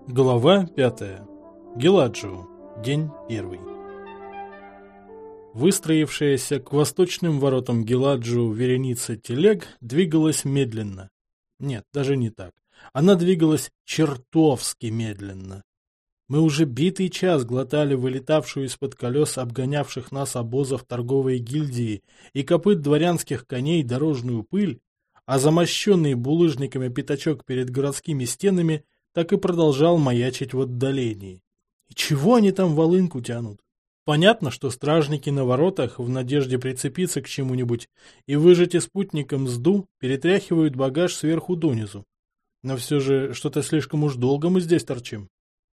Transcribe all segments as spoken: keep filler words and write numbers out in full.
Глава пятая. Геладжио. День первый. Выстроившаяся к восточным воротам Геладжио вереница телег двигалась медленно. Нет, даже не так. Она двигалась чертовски медленно. Мы уже битый час глотали вылетавшую из-под колес обгонявших нас обозов торговой гильдии и копыт дворянских коней дорожную пыль, а замощенный булыжниками пятачок перед городскими стенами так и продолжал маячить в отдалении. И чего они там волынку тянут? Понятно, что стражники на воротах в надежде прицепиться к чему-нибудь и выжать из спутника мзду перетряхивают багаж сверху донизу. Но все же что-то слишком уж долго мы здесь торчим.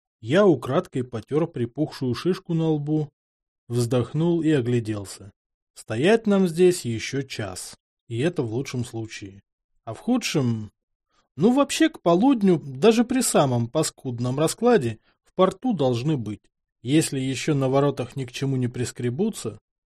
Я украдкой потер припухшую шишку на лбу, вздохнул и огляделся. Стоять нам здесь еще час, и это в лучшем случае. А в худшем... Ну, вообще, к полудню, даже при самом паскудном раскладе, в порту должны быть. Если еще на воротах ни к чему не прискребутся...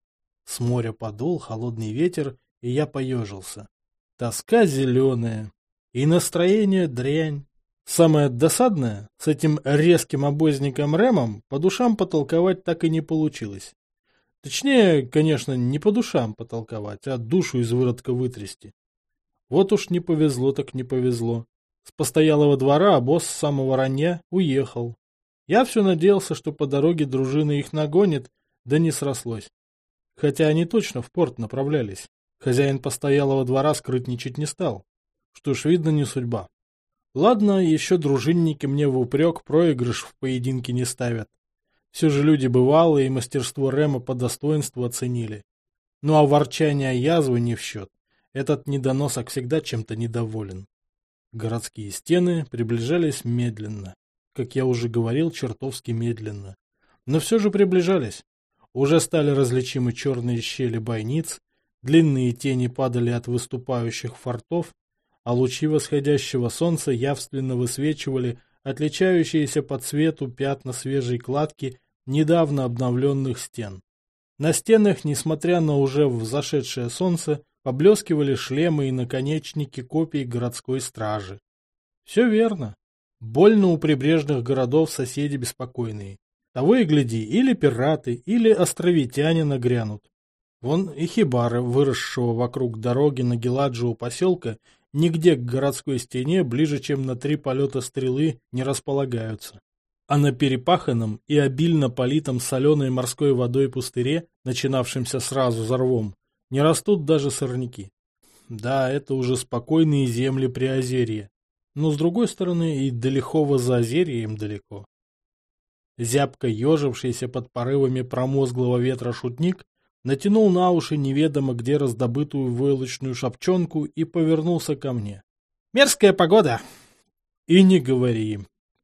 С моря подул холодный ветер, и я поежился. Тоска зеленая. И настроение дрянь. Самое досадное, с этим резким обозником Рэмом по душам потолковать так и не получилось. Точнее, конечно, не по душам потолковать, а душу из выродка вытрясти. Вот уж не повезло так не повезло. С постоялого двора обоз с самого ранья уехал. Я все надеялся, что по дороге дружина их нагонит, да не срослось. Хотя они точно в порт направлялись. Хозяин постоялого двора скрытничать не стал. Что ж, видно, не судьба. Ладно, еще дружинники мне в упрек проигрыш в поединке не ставят. Все же люди бывалые и мастерство Рэма по достоинству оценили. Ну а ворчание язвы не в счет. Этот недоносок всегда чем-то недоволен. Городские стены приближались медленно. Как я уже говорил, чертовски медленно. Но все же приближались. Уже стали различимы черные щели бойниц, длинные тени падали от выступающих фортов, а лучи восходящего солнца явственно высвечивали отличающиеся по цвету пятна свежей кладки недавно обновленных стен. На стенах, несмотря на уже взошедшее солнце, поблескивали шлемы и наконечники копий городской стражи. Все верно. Больно у прибрежных городов соседи беспокойные. Того и гляди, или пираты, или островитяне нагрянут. Вон и хибары, выросшего вокруг дороги на Геладжио поселка, нигде к городской стене ближе, чем на три полета стрелы, не располагаются. А на перепаханном и обильно политом соленой морской водой пустыре, начинавшемся сразу за рвом, не растут даже сорняки. Да, это уже спокойные земли Приозерья. Но, с другой стороны, и далеко за Озерьем далеко. Зябко ежившийся под порывами промозглого ветра шутник натянул на уши неведомо где раздобытую войлочную шапчонку и повернулся ко мне. «Мерзкая погода!» «И не говори!»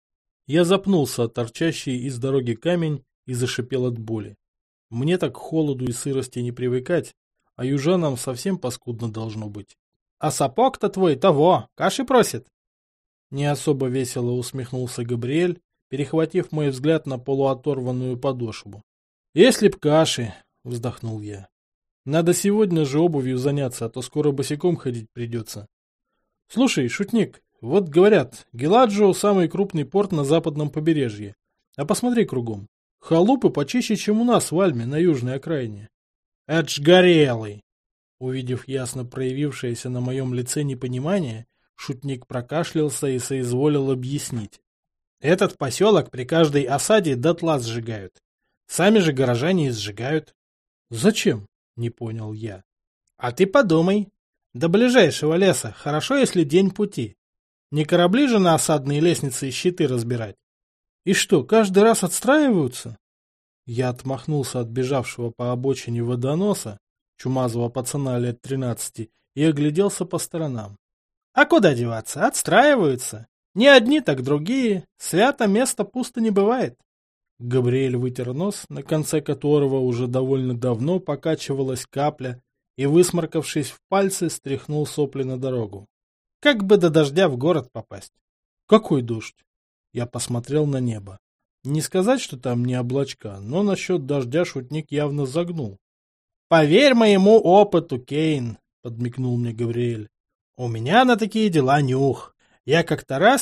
Я запнулся от торчащей из дороги камень и зашипел от боли. Мне так к холоду и сырости не привыкать, а южанам совсем паскудно должно быть. «А сапог-то твой того, каши просит!» Не особо весело усмехнулся Габриэль, перехватив мой взгляд на полуоторванную подошву. «Если б каши!» — вздохнул я. «Надо сегодня же обувью заняться, а то скоро босиком ходить придется. Слушай, шутник, вот говорят, Геладжио — самый крупный порт на западном побережье. А посмотри кругом. Халупы почище, чем у нас в Альме на южной окраине». «Это ж горелый!» Увидев ясно проявившееся на моем лице непонимание, шутник прокашлялся и соизволил объяснить. «Этот поселок при каждой осаде дотла сжигают. Сами же горожане и сжигают». «Зачем?» — не понял я. «А ты подумай. До ближайшего леса хорошо, если день пути. Не корабли же на осадные лестницы и щиты разбирать». «И что, каждый раз отстраиваются?» Я отмахнулся от бежавшего по обочине водоноса, чумазого пацана лет тринадцати, и огляделся по сторонам. «А куда деваться? Отстраиваются. Не одни, так другие. Свято место пусто не бывает». Габриэль вытер нос, на конце которого уже довольно давно покачивалась капля, и, высморкавшись в пальцы, стряхнул сопли на дорогу. «Как бы до дождя в город попасть?» «Какой дождь?» Я посмотрел на небо. Не сказать, что там не облачка, но насчет дождя шутник явно загнул. «Поверь моему опыту, Кейн», — подмигнул мне Габриэль. «У меня на такие дела нюх. Я как-то раз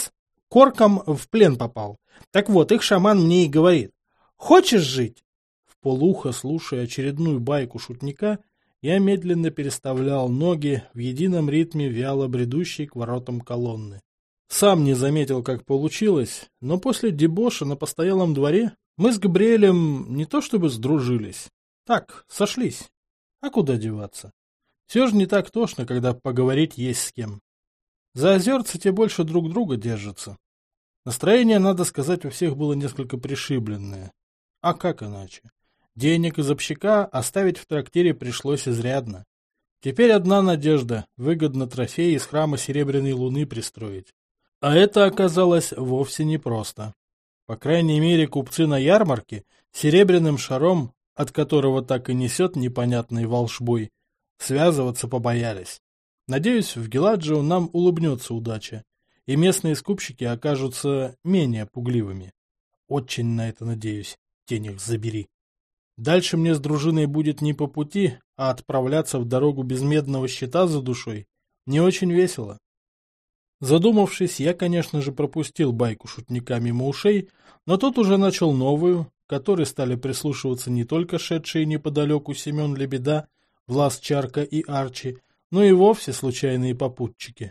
к оркам в плен попал. Так вот, их шаман мне и говорит: «Хочешь жить?» Вполуха, слушая очередную байку шутника, я медленно переставлял ноги в едином ритме вяло бредущей к воротам колонны. Сам не заметил, как получилось, но после дебоша на постоялом дворе мы с Габриэлем не то чтобы сдружились, так, сошлись. А куда деваться? Все же не так тошно, когда поговорить есть с кем. За озерца те больше друг друга держатся. Настроение, надо сказать, у всех было несколько пришибленное. А как иначе? Денег из общака оставить в трактире пришлось изрядно. Теперь одна надежда — выгодно трофеи из храма Серебряной Луны пристроить. А это оказалось вовсе непросто. По крайней мере, купцы на ярмарке серебряным шаром, от которого так и несет непонятной волшбой, связываться побоялись. Надеюсь, в Геладжио нам улыбнется удача, и местные скупщики окажутся менее пугливыми. Очень на это надеюсь, тень их забери. Дальше мне с дружиной будет не по пути, а отправляться в дорогу без медного щита за душой не очень весело. Задумавшись, я, конечно же, пропустил байку шутника мимо ушей, но тут уже начал новую, к которой стали прислушиваться не только шедшие неподалеку Семен Лебеда, Влас Чарка и Арчи, но и вовсе случайные попутчики.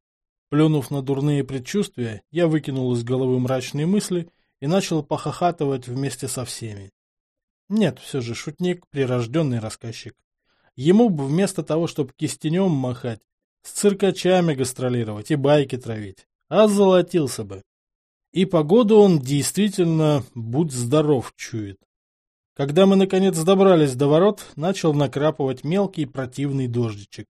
Плюнув на дурные предчувствия, я выкинул из головы мрачные мысли и начал похохатывать вместе со всеми. Нет, все же шутник — прирожденный рассказчик. Ему бы вместо того, чтобы кистенем махать, с циркачами гастролировать и байки травить, озолотился бы. И погоду он действительно, будь здоров, чует. Когда мы наконец добрались до ворот, начал накрапывать мелкий противный дождичек.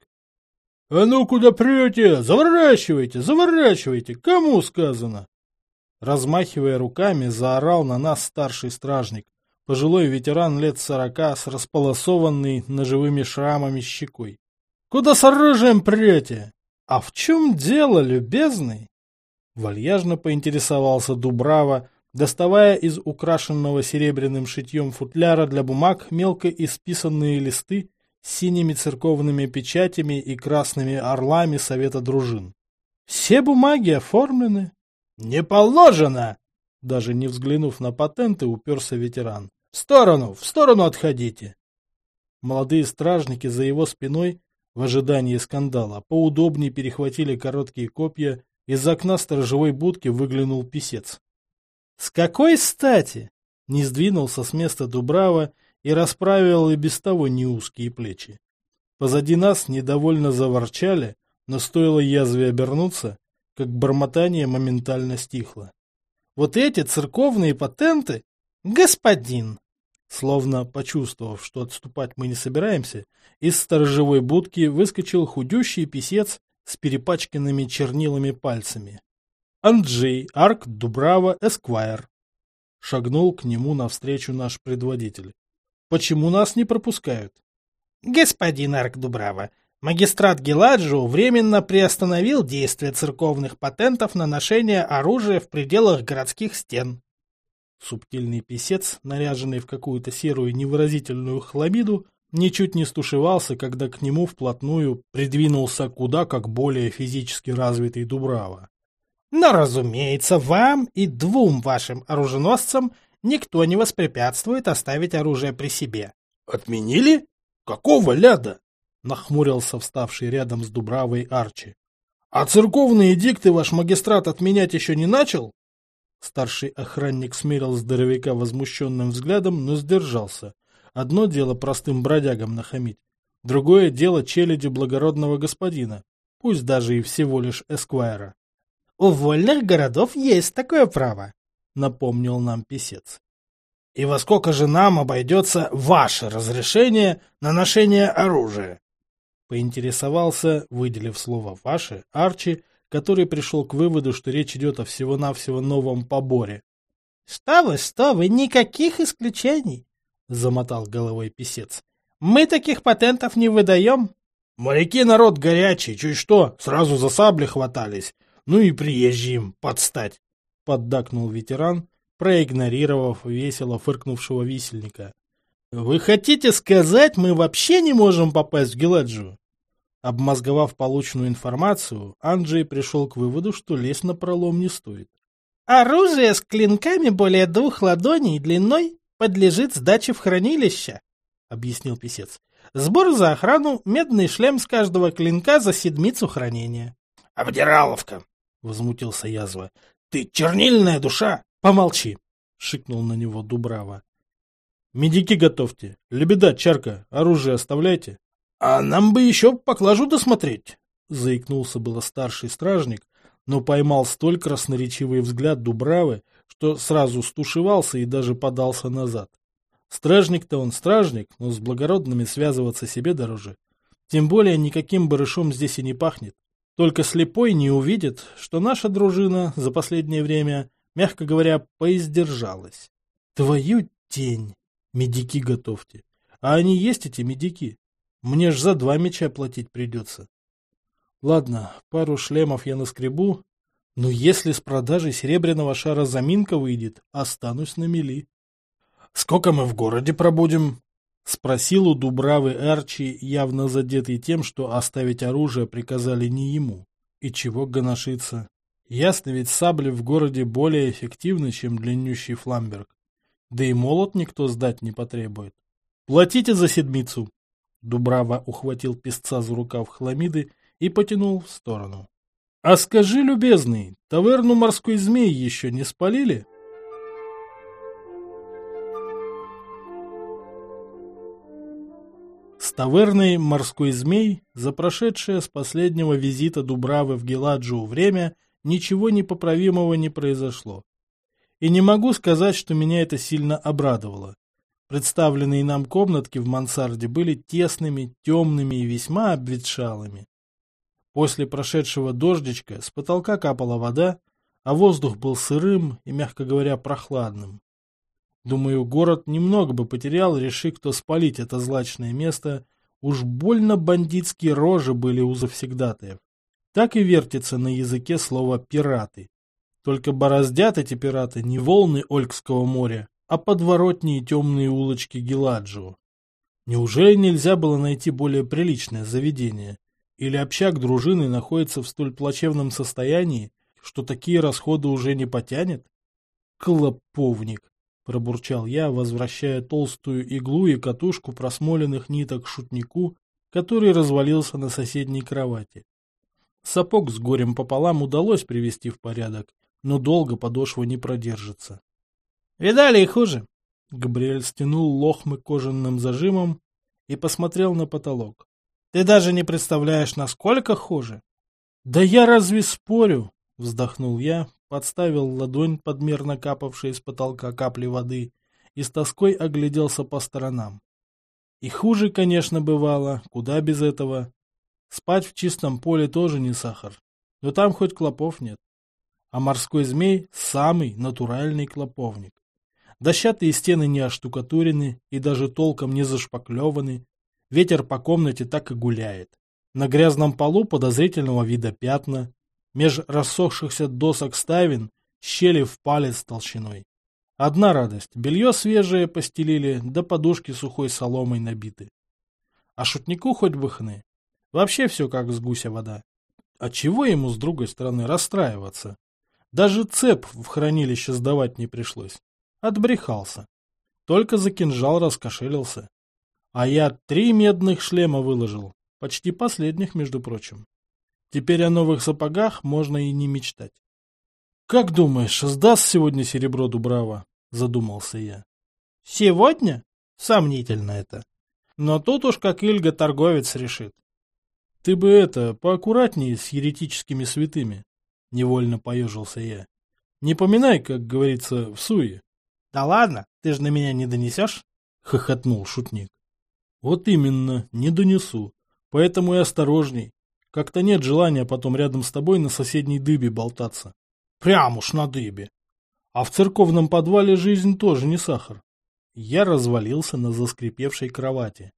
— А ну куда прете? Заворачивайте, заворачивайте! Кому сказано? Размахивая руками, заорал на нас старший стражник, пожилой ветеран лет сорока с располосованной ножевыми шрамами щекой. — Куда с оружием прете? — А в чем дело, любезный? Вальяжно поинтересовался Дубрава, доставая из украшенного серебряным шитьем футляра для бумаг мелко исписанные листы с синими церковными печатями и красными орлами совета дружин. — Все бумаги оформлены. — Не положено! Даже не взглянув на патенты, уперся ветеран. — В сторону, в сторону отходите! Молодые стражники за его спиной, в ожидании скандала, поудобнее перехватили короткие копья. Из окна сторожевой будки выглянул писец. — С какой стати? — не сдвинулся с места Дубрава и расправил и без того неузкие плечи. Позади нас недовольно заворчали, но стоило язве обернуться, как бормотание моментально стихло. — Вот эти церковные патенты? Господин! Словно почувствовав, что отступать мы не собираемся, из сторожевой будки выскочил худющий писец с перепачканными чернилами пальцами. Анджей Арк Дубрава Эсквайр. Шагнул к нему навстречу наш предводитель. Почему нас не пропускают? Господин Арк Дубрава, магистрат Геладжио временно приостановил действие церковных патентов на ношение оружия в пределах городских стен. Субтильный писец, наряженный в какую-то серую невыразительную хламиду, ничуть не стушевался, когда к нему вплотную придвинулся куда как более физически развитый Дубрава. Но, разумеется, вам и двум вашим оруженосцам никто не воспрепятствует оставить оружие при себе. — Отменили? Какого ляда? — нахмурился вставший рядом с Дубравой Арчи. — А церковные эдикты ваш магистрат отменять еще не начал? Старший охранник смерил здоровяка возмущенным взглядом, но сдержался. Одно дело простым бродягам нахамить, другое дело челяди благородного господина, пусть даже и всего лишь эсквайра. — У вольных городов есть такое право, — напомнил нам писец. — И во сколько же нам обойдется ваше разрешение на ношение оружия? — поинтересовался, выделив слово «ваше», Арчи, который пришел к выводу, что речь идет о всего-навсего новом поборе. — Что вы, что вы, никаких исключений, — замотал головой писец. — Мы таких патентов не выдаем. — Моряки народ горячий, чуть что, сразу за сабли хватались. Ну и приезжие им подстать, — поддакнул ветеран, проигнорировав весело фыркнувшего висельника. — Вы хотите сказать, мы вообще не можем попасть в Геладжио? Обмозговав полученную информацию, Анджей пришел к выводу, что лезть на пролом не стоит. Оружие с клинками более двух ладоней длиной подлежит сдаче в хранилище, — объяснил писец. Сбор за охрану, медный шлем с каждого клинка за седмицу хранения. — Обдираловка! — возмутился язва. — Ты чернильная душа! — Помолчи! — шикнул на него Дубрава. — Медики готовьте. Лебеда, чарка, оружие оставляйте. — А нам бы еще поклажу досмотреть, — заикнулся было старший стражник, но поймал столь красноречивый взгляд Дубравы, что сразу стушевался и даже подался назад. Стражник-то он стражник, но с благородными связываться себе дороже. Тем более никаким барышом здесь и не пахнет. Только слепой не увидит, что наша дружина за последнее время, мягко говоря, поиздержалась. Твою тень! Медики готовьте. А они есть, эти медики? Мне ж за два меча платить придется. Ладно, пару шлемов я наскребу, но если с продажей серебряного шара заминка выйдет, останусь на мели. — Сколько мы в городе пробудем? — спросил у Дубравы Арчи, явно задетый тем, что оставить оружие приказали не ему. И чего гоношиться? Ясно, ведь сабли в городе более эффективны, чем длиннющий фламберг. Да и молот никто сдать не потребует. Платите за седмицу. Дубрава ухватил песца за рукав хламиды и потянул в сторону. — А скажи, любезный, таверну «Морской змей» еще не спалили? С таверной «Морской змей» за прошедшее с последнего визита Дубравы в Геладжу время ничего непоправимого не произошло. И не могу сказать, что меня это сильно обрадовало. Представленные нам комнатки в мансарде были тесными, темными и весьма обветшалыми. После прошедшего дождичка с потолка капала вода, а воздух был сырым и, мягко говоря, прохладным. Думаю, город немного бы потерял, реши кто спалить это злачное место, уж больно бандитские рожи были у завсегдатаев. Так и вертится на языке слово «пираты». Только бороздят эти пираты не волны Олькского моря, а подворотни и темные улочки Геладжио. Неужели нельзя было найти более приличное заведение? Или общак дружины находится в столь плачевном состоянии, что такие расходы уже не потянет? Клоповник, пробурчал я, возвращая толстую иглу и катушку просмоленных ниток шутнику, который развалился на соседней кровати. Сапог с горем пополам удалось привести в порядок, но долго подошва не продержится. — Видали и хуже. Габриэль стянул лохмы кожаным зажимом и посмотрел на потолок. — Ты даже не представляешь, насколько хуже. — Да я разве спорю? — вздохнул я, подставил ладонь, подмерно капавшей с потолка капли воды, и с тоской огляделся по сторонам. И хуже, конечно, бывало, куда без этого. Спать в чистом поле тоже не сахар, но там хоть клопов нет. А морской змей — самый натуральный клоповник. Дощатые стены не оштукатурены и даже толком не зашпаклеваны. Ветер по комнате так и гуляет. На грязном полу подозрительного вида пятна. Меж рассохшихся досок ставен щели в палец толщиной. Одна радость — белье свежее постелили, да подушки сухой соломой набиты. А шутнику хоть бы хны. Вообще все как с гуся вода. А чего ему, с другой стороны, расстраиваться? Даже цеп в хранилище сдавать не пришлось. Отбрехался. Только за кинжал раскошелился. А я три медных шлема выложил. Почти последних, между прочим. Теперь о новых сапогах можно и не мечтать. — Как думаешь, сдаст сегодня серебро Дубрава? — задумался я. — Сегодня? Сомнительно это. Но тут уж как Ильга торговец решит. — Ты бы это, поаккуратнее с еретическими святыми. — невольно поежился я. — Не поминай, как говорится, в суе. — Да ладно, ты же на меня не донесешь? — хохотнул шутник. — Вот именно, не донесу. Поэтому и осторожней. Как-то нет желания потом рядом с тобой на соседней дыбе болтаться. Прям уж на дыбе. А в церковном подвале жизнь тоже не сахар. Я развалился на заскрипевшей кровати.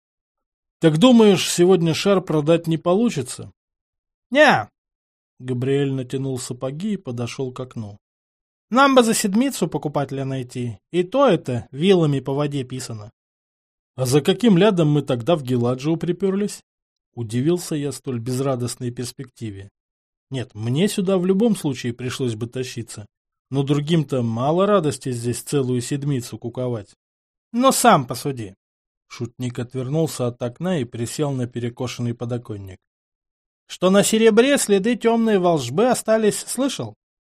— Так думаешь, сегодня шар продать не получится? — Не. Габриэль натянул сапоги и подошел к окну. — Нам бы за седмицу покупателя найти, и то это вилами по воде писано. — А за каким лядом мы тогда в Геладжио приперлись? Удивился я столь безрадостной перспективе. Нет, мне сюда в любом случае пришлось бы тащиться. Но другим-то мало радости здесь целую седмицу куковать. Но сам посуди. Шутник отвернулся от окна и присел на перекошенный подоконник. Что на серебре следы темной волжбы остались, слышал?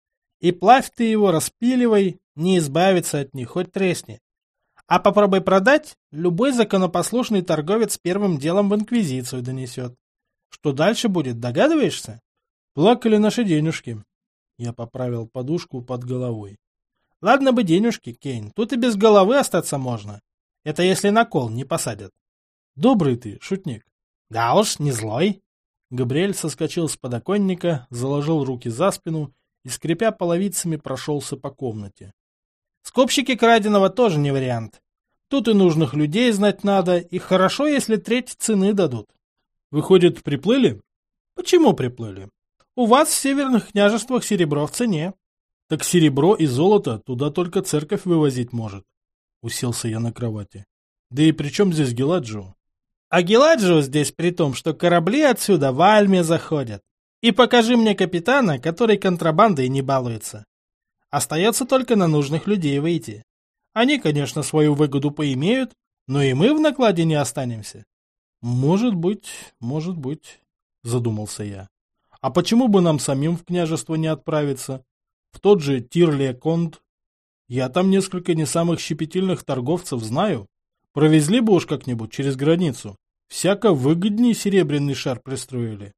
И плавь ты его, распиливай, не избавиться от них, хоть тресни. А попробуй продать, любой законопослушный торговец первым делом в инквизицию донесет. Что дальше будет, догадываешься? Плакали наши денежки. Я поправил подушку под головой. Ладно бы денежки, Кейн, тут и без головы остаться можно. Это если на кол не посадят. Добрый ты, шутник. Да уж, не злой. Габриэль соскочил с подоконника, заложил руки за спину и, скрипя половицами, прошелся по комнате. Скупщики краденого тоже не вариант. Тут и нужных людей знать надо, и хорошо, если треть цены дадут. Выходит, приплыли? Почему приплыли? У вас в северных княжествах серебро в цене. Так серебро и золото туда только церковь вывозить может. Уселся я на кровати. Да и при чем здесь Геладжио? А Геладжио здесь при том, что корабли отсюда в Альме заходят. И покажи мне капитана, который контрабандой не балуется. Остается только на нужных людей выйти. Они, конечно, свою выгоду поимеют, но и мы в накладе не останемся. Может быть, может быть, задумался я. А почему бы нам самим в княжество не отправиться? В тот же Тир-ле-Конд. Я там несколько не самых щепетильных торговцев знаю. Провезли бы уж как-нибудь через границу. Всяко выгоднее серебряный шар пристроили.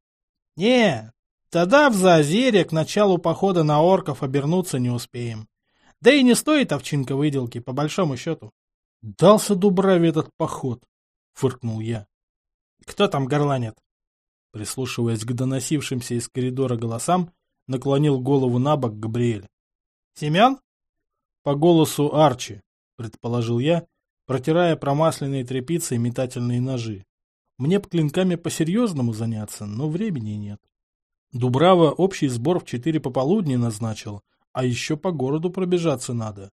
Не, тогда в Заозерье к началу похода на орков обернуться не успеем. Да и не стоит овчинка выделки, по большому счету. Дался Дубраве этот поход, фыркнул я. Кто там горланит? Прислушиваясь к доносившимся из коридора голосам, наклонил голову на бок Габриэль. Семен? По голосу Арчи, предположил я, протирая промасленные тряпицей метательные ножи. Мне б клинками по-серьезному заняться, но времени нет. Дубрава общий сбор в четыре пополудни назначил, а еще по городу пробежаться надо.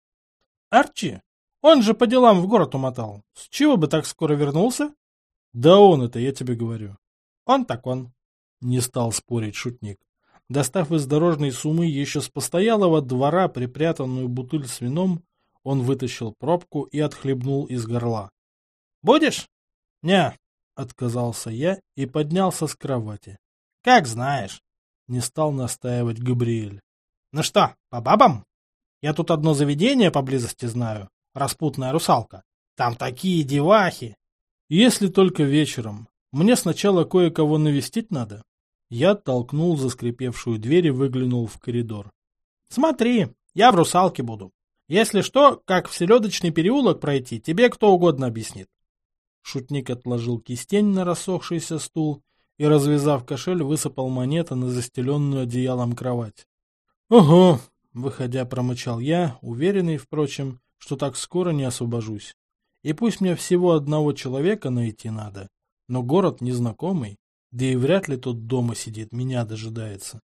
Арчи? Он же по делам в город умотал. С чего бы так скоро вернулся? Да он это, я тебе говорю. Он так он. Не стал спорить шутник. Достав из дорожной суммы еще с постоялого двора припрятанную бутыль с вином, он вытащил пробку и отхлебнул из горла. «Будешь?» «Не», — отказался я и поднялся с кровати. «Как знаешь», — не стал настаивать Габриэль. «Ну что, по бабам? Я тут одно заведение поблизости знаю, распутная русалка. Там такие девахи». «Если только вечером. Мне сначала кое-кого навестить надо». Я толкнул заскрипевшую дверь и выглянул в коридор. «Смотри, я в русалке буду. Если что, как в Селедочный переулок пройти, тебе кто угодно объяснит». Шутник отложил кистень на рассохшийся стул и, развязав кошель, высыпал монеты на застеленную одеялом кровать. «Ого!» — выходя, промычал я, уверенный, впрочем, что так скоро не освобожусь. И пусть мне всего одного человека найти надо, но город незнакомый, да и вряд ли тот дома сидит, меня дожидается.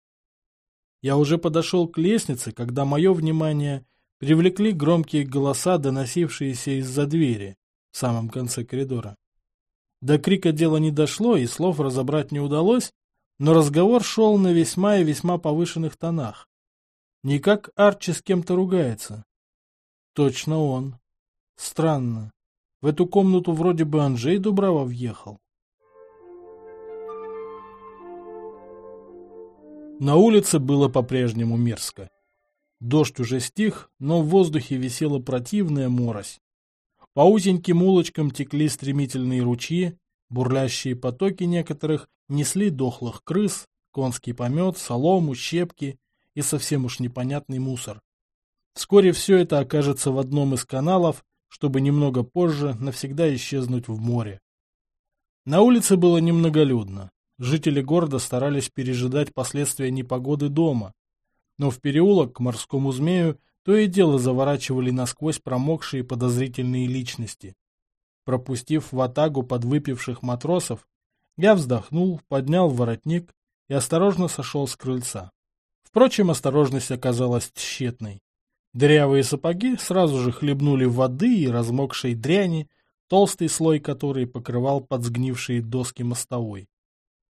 Я уже подошел к лестнице, когда мое внимание привлекли громкие голоса, доносившиеся из-за двери в самом конце коридора. До крика дело не дошло, и слов разобрать не удалось, но разговор шел на весьма и весьма повышенных тонах. Не как Арчи с кем-то ругается. Точно он. Странно. В эту комнату вроде бы Анжей Дубрава въехал. На улице было по-прежнему мерзко. Дождь уже стих, но в воздухе висела противная морось. По узеньким улочкам текли стремительные ручьи, бурлящие потоки некоторых несли дохлых крыс, конский помет, солому, щепки и совсем уж непонятный мусор. Вскоре все это окажется в одном из каналов, чтобы немного позже навсегда исчезнуть в море. На улице было немноголюдно. Жители города старались пережидать последствия непогоды дома, но в переулок к морскому змею то и дело заворачивали насквозь промокшие подозрительные личности. Пропустив в атагу подвыпивших матросов, я вздохнул, поднял воротник и осторожно сошел с крыльца. Впрочем, осторожность оказалась тщетной. Дырявые сапоги сразу же хлебнули воды и размокшей дряни, толстый слой которой покрывал подсгнившие доски мостовой.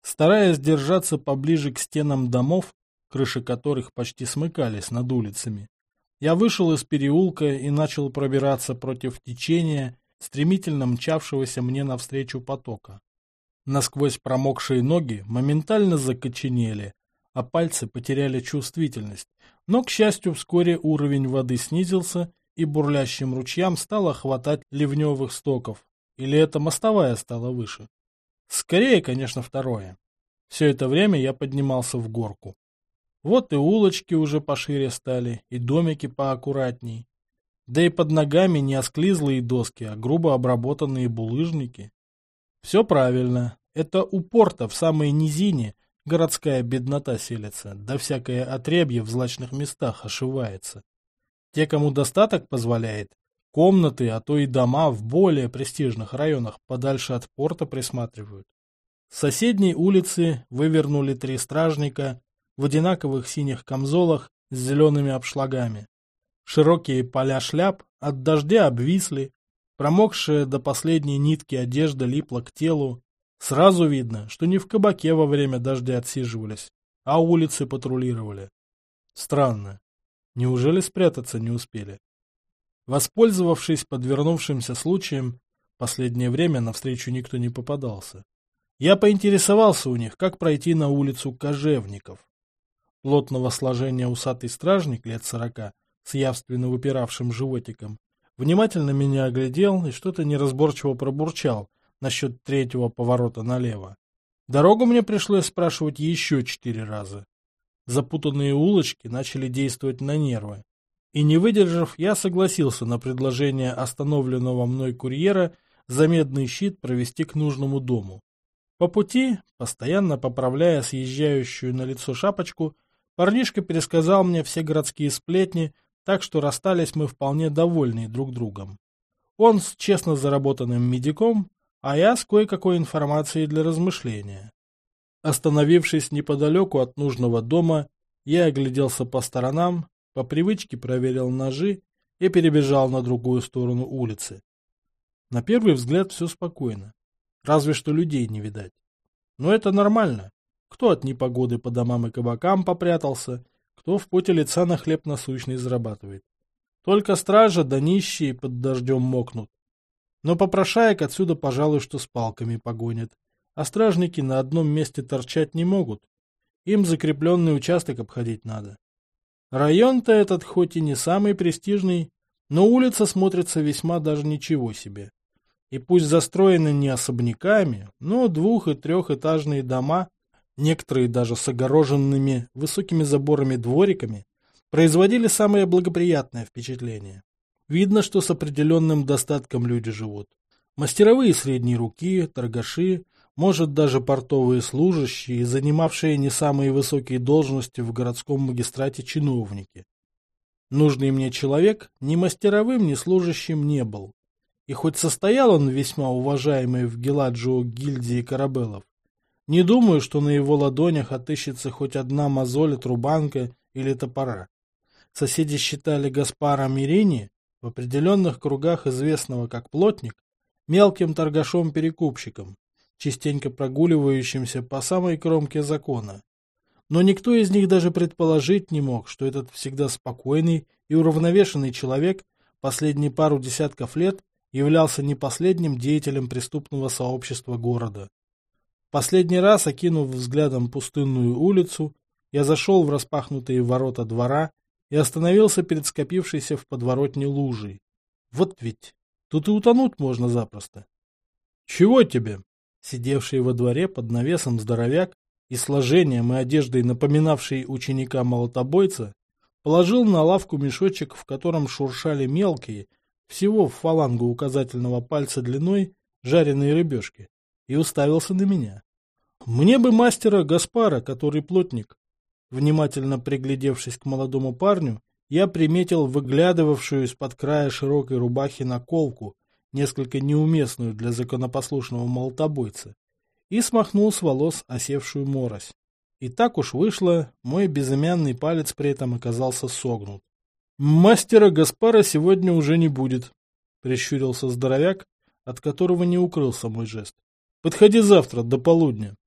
Стараясь держаться поближе к стенам домов, крыши которых почти смыкались над улицами, я вышел из переулка и начал пробираться против течения, стремительно мчавшегося мне навстречу потока. Насквозь промокшие ноги моментально закоченели, а пальцы потеряли чувствительность, но, к счастью, вскоре уровень воды снизился, и бурлящим ручьям стало хватать ливневых стоков. Или это мостовая стала выше? Скорее, конечно, второе. Все это время я поднимался в горку. Вот и улочки уже пошире стали, и домики поаккуратней. Да и под ногами не осклизлые доски, а грубо обработанные булыжники. Все правильно. Это у порта в самой низине городская беднота селится, да всякое отребье в злачных местах ошивается. Те, кому достаток позволяет, комнаты, а то и дома в более престижных районах подальше от порта присматривают. С соседней улицы вывернули три стражника в одинаковых синих камзолах с зелеными обшлагами. Широкие поля шляп от дождя обвисли, промокшая до последней нитки одежда липла к телу. Сразу видно, что не в кабаке во время дождя отсиживались, а улицы патрулировали. Странно. Неужели спрятаться не успели? Воспользовавшись подвернувшимся случаем, последнее время навстречу никто не попадался. Я поинтересовался у них, как пройти на улицу Кожевников. Плотного сложения усатый стражник лет сорока с явственно выпиравшим животиком внимательно меня оглядел и что-то неразборчиво пробурчал насчет третьего поворота налево. Дорогу мне пришлось спрашивать еще четыре раза. Запутанные улочки начали действовать на нервы. И не выдержав, я согласился на предложение остановленного мной курьера за медный щит провести к нужному дому. По пути, постоянно поправляя съезжающую на лицо шапочку, парнишка пересказал мне все городские сплетни, так что расстались мы вполне довольны друг другом. Он с честно заработанным медиком, а я с кое-какой информацией для размышления. Остановившись неподалеку от нужного дома, я огляделся по сторонам, по привычке проверил ножи и перебежал на другую сторону улицы. На первый взгляд все спокойно, разве что людей не видать. Но это нормально. Кто от непогоды по домам и кабакам попрятался, кто в поте лица на хлеб насущный зарабатывает. Только стража да нищие под дождем мокнут. Но попрошаек отсюда, пожалуй, что с палками погонят. А стражники на одном месте торчать не могут. Им закрепленный участок обходить надо. Район-то этот хоть и не самый престижный, но улица смотрится весьма даже ничего себе. И пусть застроены не особняками, но двух- и трехэтажные дома, некоторые даже с огороженными высокими заборами двориками, производили самое благоприятное впечатление. Видно, что с определенным достатком люди живут. Мастеровые средней руки, торгаши, может, даже портовые служащие, занимавшие не самые высокие должности в городском магистрате чиновники. Нужный мне человек ни мастеровым, ни служащим не был. И хоть состоял он весьма уважаемый в Геладжио гильдии корабелов, не думаю, что на его ладонях отыщется хоть одна мозоль от рубанка или топора. Соседи считали Гаспара Мирини, в определенных кругах известного как плотник, мелким торгашом-перекупщиком, частенько прогуливающимся по самой кромке закона. Но никто из них даже предположить не мог, что этот всегда спокойный и уравновешенный человек последние пару десятков лет являлся не последним деятелем преступного сообщества города. Последний раз, окинув взглядом пустынную улицу, я зашел в распахнутые ворота двора и остановился перед скопившейся в подворотне лужей. Вот ведь, тут и утонуть можно запросто. — Чего тебе? Сидевший во дворе под навесом здоровяк и сложением и одеждой, напоминавший ученика-молотобойца, положил на лавку мешочек, в котором шуршали мелкие, всего в фалангу указательного пальца длиной, жареные рыбешки, и уставился на меня. Мне бы мастера Гаспара, который плотник. Внимательно приглядевшись к молодому парню, я приметил выглядывавшую из-под края широкой рубахи наколку, несколько неуместную для законопослушного молотобойца, и смахнул с волос осевшую морось. И так уж вышло, мой безымянный палец при этом оказался согнут. «Мастера Гаспара сегодня уже не будет», — прищурился здоровяк, от которого не укрылся мой жест. «Подходи завтра, до полудня».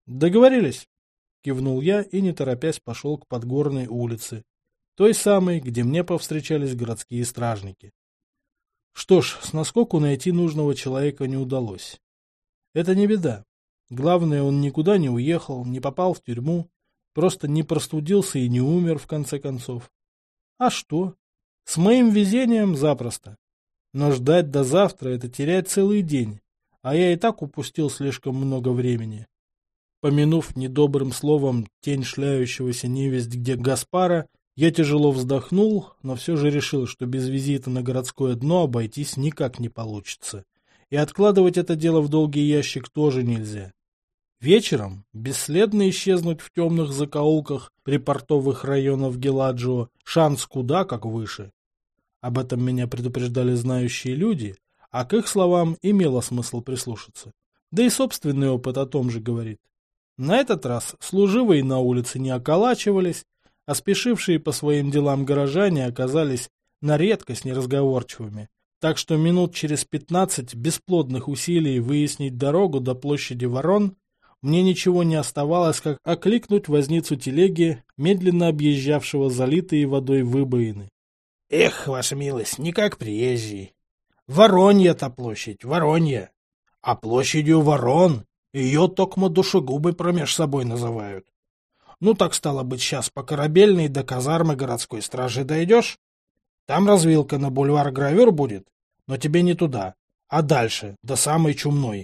Договорились, кивнул я и, не торопясь, пошел к Подгорной улице, той самой, где мне повстречались городские стражники. Что ж, с наскоку найти нужного человека не удалось. Это не беда. Главное, он никуда не уехал, не попал в тюрьму, просто не простудился и не умер, в конце концов. А что? С моим везением запросто. Но ждать до завтра — это терять целый день, а я и так упустил слишком много времени. Помянув недобрым словом тень шляющегося невесть где Гаспара, я тяжело вздохнул, но все же решил, что без визита на городское дно обойтись никак не получится. И откладывать это дело в долгий ящик тоже нельзя. Вечером бесследно исчезнуть в темных закоулках припортовых районов Геладжио шанс куда как выше. Об этом меня предупреждали знающие люди, а к их словам имело смысл прислушаться. Да и собственный опыт о том же говорит. На этот раз служивые на улице не околачивались, а спешившие по своим делам горожане оказались на редкость неразговорчивыми, так что минут через пятнадцать бесплодных усилий выяснить дорогу до площади Ворон мне ничего не оставалось, как окликнуть возницу телеги, медленно объезжавшего залитые водой выбоины. — Эх, ваша милость, не как приезжий. Воронья-то площадь, Воронья. А площадью Ворон ее токмо душегубы промеж собой называют. Ну так стало быть, сейчас по Корабельной до казармы городской стражи дойдешь? Там развилка на бульвар Гравюр будет, но тебе не туда, а дальше, до самой Чумной.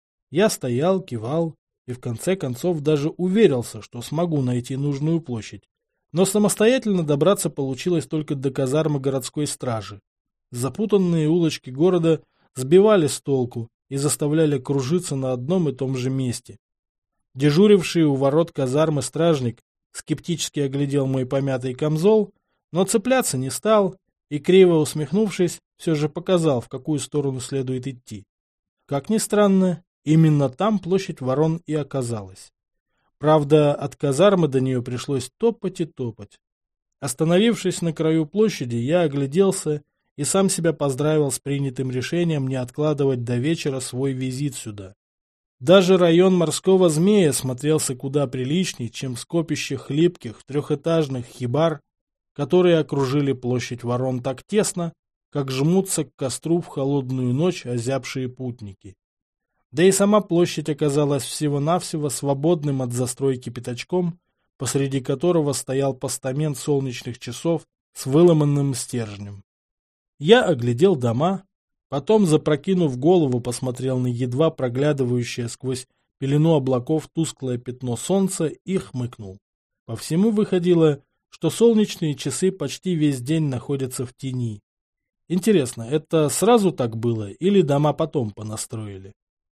Я стоял, кивал и в конце концов даже уверился, что смогу найти нужную площадь. Но самостоятельно добраться получилось только до казармы городской стражи. Запутанные улочки города сбивали с толку и заставляли кружиться на одном и том же месте. Дежуривший у ворот казармы стражник скептически оглядел мой помятый камзол, но цепляться не стал и, криво усмехнувшись, все же показал, в какую сторону следует идти. Как ни странно, именно там площадь Ворон и оказалась. Правда, от казармы до нее пришлось топать и топать. Остановившись на краю площади, я огляделся и сам себя поздравил с принятым решением не откладывать до вечера свой визит сюда. Даже район Морского Змея смотрелся куда приличней, чем скопище хлипких трехэтажных хибар, которые окружили площадь Ворон так тесно, как жмутся к костру в холодную ночь озябшие путники. Да и сама площадь оказалась всего-навсего свободным от застройки пятачком, посреди которого стоял постамент солнечных часов с выломанным стержнем. Я оглядел дома, потом, запрокинув голову, посмотрел на едва проглядывающее сквозь пелену облаков тусклое пятно солнца и хмыкнул. По всему выходило, что солнечные часы почти весь день находятся в тени. Интересно, это сразу так было или дома потом понастроили?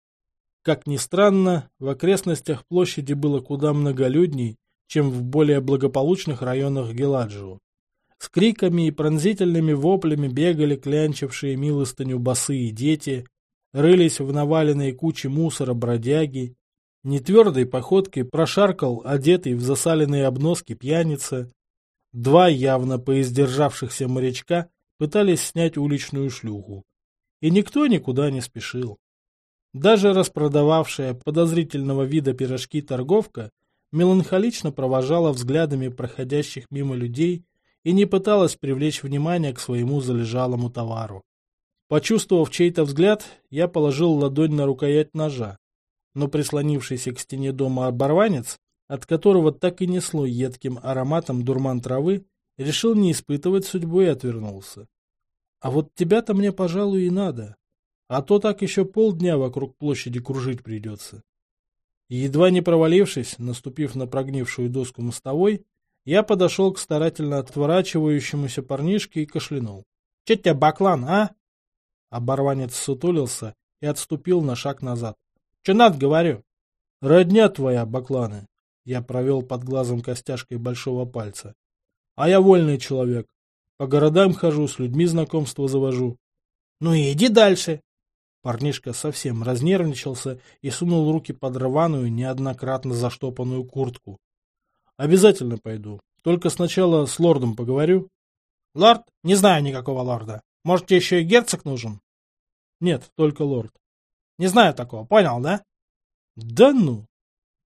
Как ни странно, в окрестностях площади было куда многолюдней, чем в более благополучных районах Геладжио. С криками и пронзительными воплями бегали клянчившие милостыню босые дети, рылись в наваленной куче мусора бродяги, нетвердой походкой прошаркал одетый в засаленные обноски пьяница. Два явно поиздержавшихся морячка пытались снять уличную шлюху. И никто никуда не спешил. Даже распродававшая подозрительного вида пирожки торговка меланхолично провожала взглядами проходящих мимо людей и не пыталась привлечь внимание к своему залежалому товару. Почувствовав чей-то взгляд, я положил ладонь на рукоять ножа, но прислонившийся к стене дома оборванец, от которого так и несло едким ароматом дурман травы, решил не испытывать судьбу и отвернулся. А вот тебя-то мне, пожалуй, и надо. А то так еще полдня вокруг площади кружить придется. Едва не провалившись, наступив на прогнившую доску мостовой, я подошел к старательно отворачивающемуся парнишке и кашлянул. — Че тебя, баклан, а? Оборванец сутулился и отступил на шаг назад. — Че надо, говорю? — Родня твоя, бакланы. Я провел под глазом костяшкой большого пальца. — А я вольный человек. По городам хожу, с людьми знакомства завожу. — Ну и иди дальше. Парнишка совсем разнервничался и сунул руки под рваную, неоднократно заштопанную куртку. — Обязательно пойду. Только сначала с лордом поговорю. — Лорд? Не знаю никакого лорда. Может, тебе еще и герцог нужен? — Нет, только лорд. — Не знаю такого. Понял, да? — Да ну. —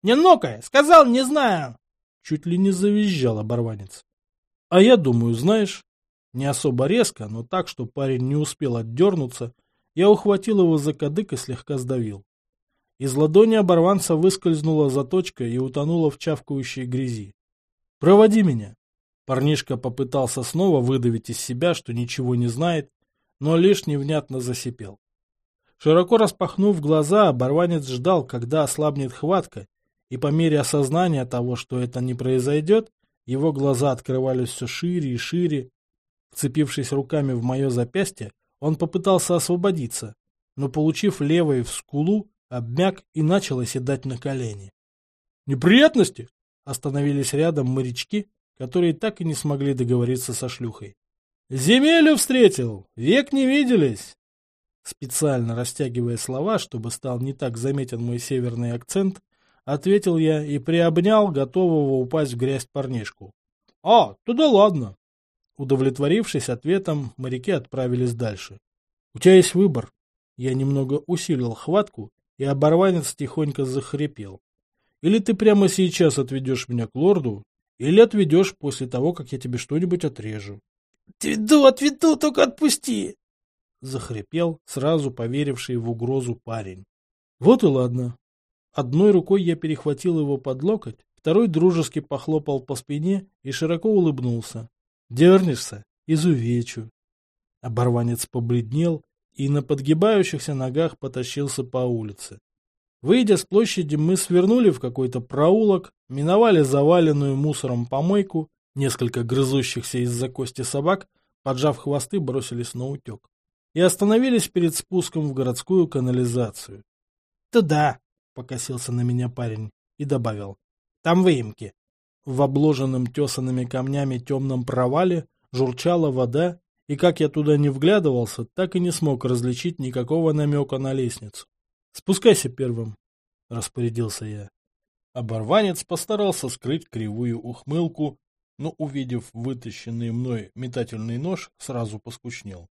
Не ну-ка, сказал, не знаю. Чуть ли не завизжал оборванец. А я думаю, знаешь, не особо резко, но так, что парень не успел отдернуться, я ухватил его за кадык и слегка сдавил. Из ладони оборванца выскользнула заточка и утонула в чавкающей грязи. «Проводи меня!» Парнишка попытался снова выдавить из себя, что ничего не знает, но лишь невнятно засипел. Широко распахнув глаза, оборванец ждал, когда ослабнет хватка, и по мере осознания того, что это не произойдет, его глаза открывались все шире и шире. Вцепившись руками в мое запястье, он попытался освободиться, но, получив левой в скулу, обмяк и начал оседать на колени. «Неприятности?» — остановились рядом морячки, которые так и не смогли договориться со шлюхой. «Земелю встретил! Век не виделись!» Специально растягивая слова, чтобы стал не так заметен мой северный акцент, ответил я и приобнял готового упасть в грязь парнишку. «А, туда ладно!» Удовлетворившись ответом, моряки отправились дальше. «У тебя есть выбор». Я немного усилил хватку, и оборванец тихонько захрипел. «Или ты прямо сейчас отведешь меня к лорду, или отведешь после того, как я тебе что-нибудь отрежу». «Отведу, отведу, только отпусти!» Захрипел, сразу поверивший в угрозу парень. Вот и ладно. Одной рукой я перехватил его под локоть, второй дружески похлопал по спине и широко улыбнулся. «Дернешься? Изувечу». Оборванец побледнел и на подгибающихся ногах потащился по улице. Выйдя с площади, мы свернули в какой-то проулок, миновали заваленную мусором помойку, несколько грызущихся из-за кости собак, поджав хвосты, бросились на утек, и остановились перед спуском в городскую канализацию. «Туда!» — покосился на меня парень и добавил. «Там выемки». В обложенном тесанными камнями темном провале журчала вода, и как я туда не вглядывался, так и не смог различить никакого намека на лестницу. «Спускайся первым», — распорядился я. Оборванец постарался скрыть кривую ухмылку, но, увидев вытащенный мной метательный нож, сразу поскучнел.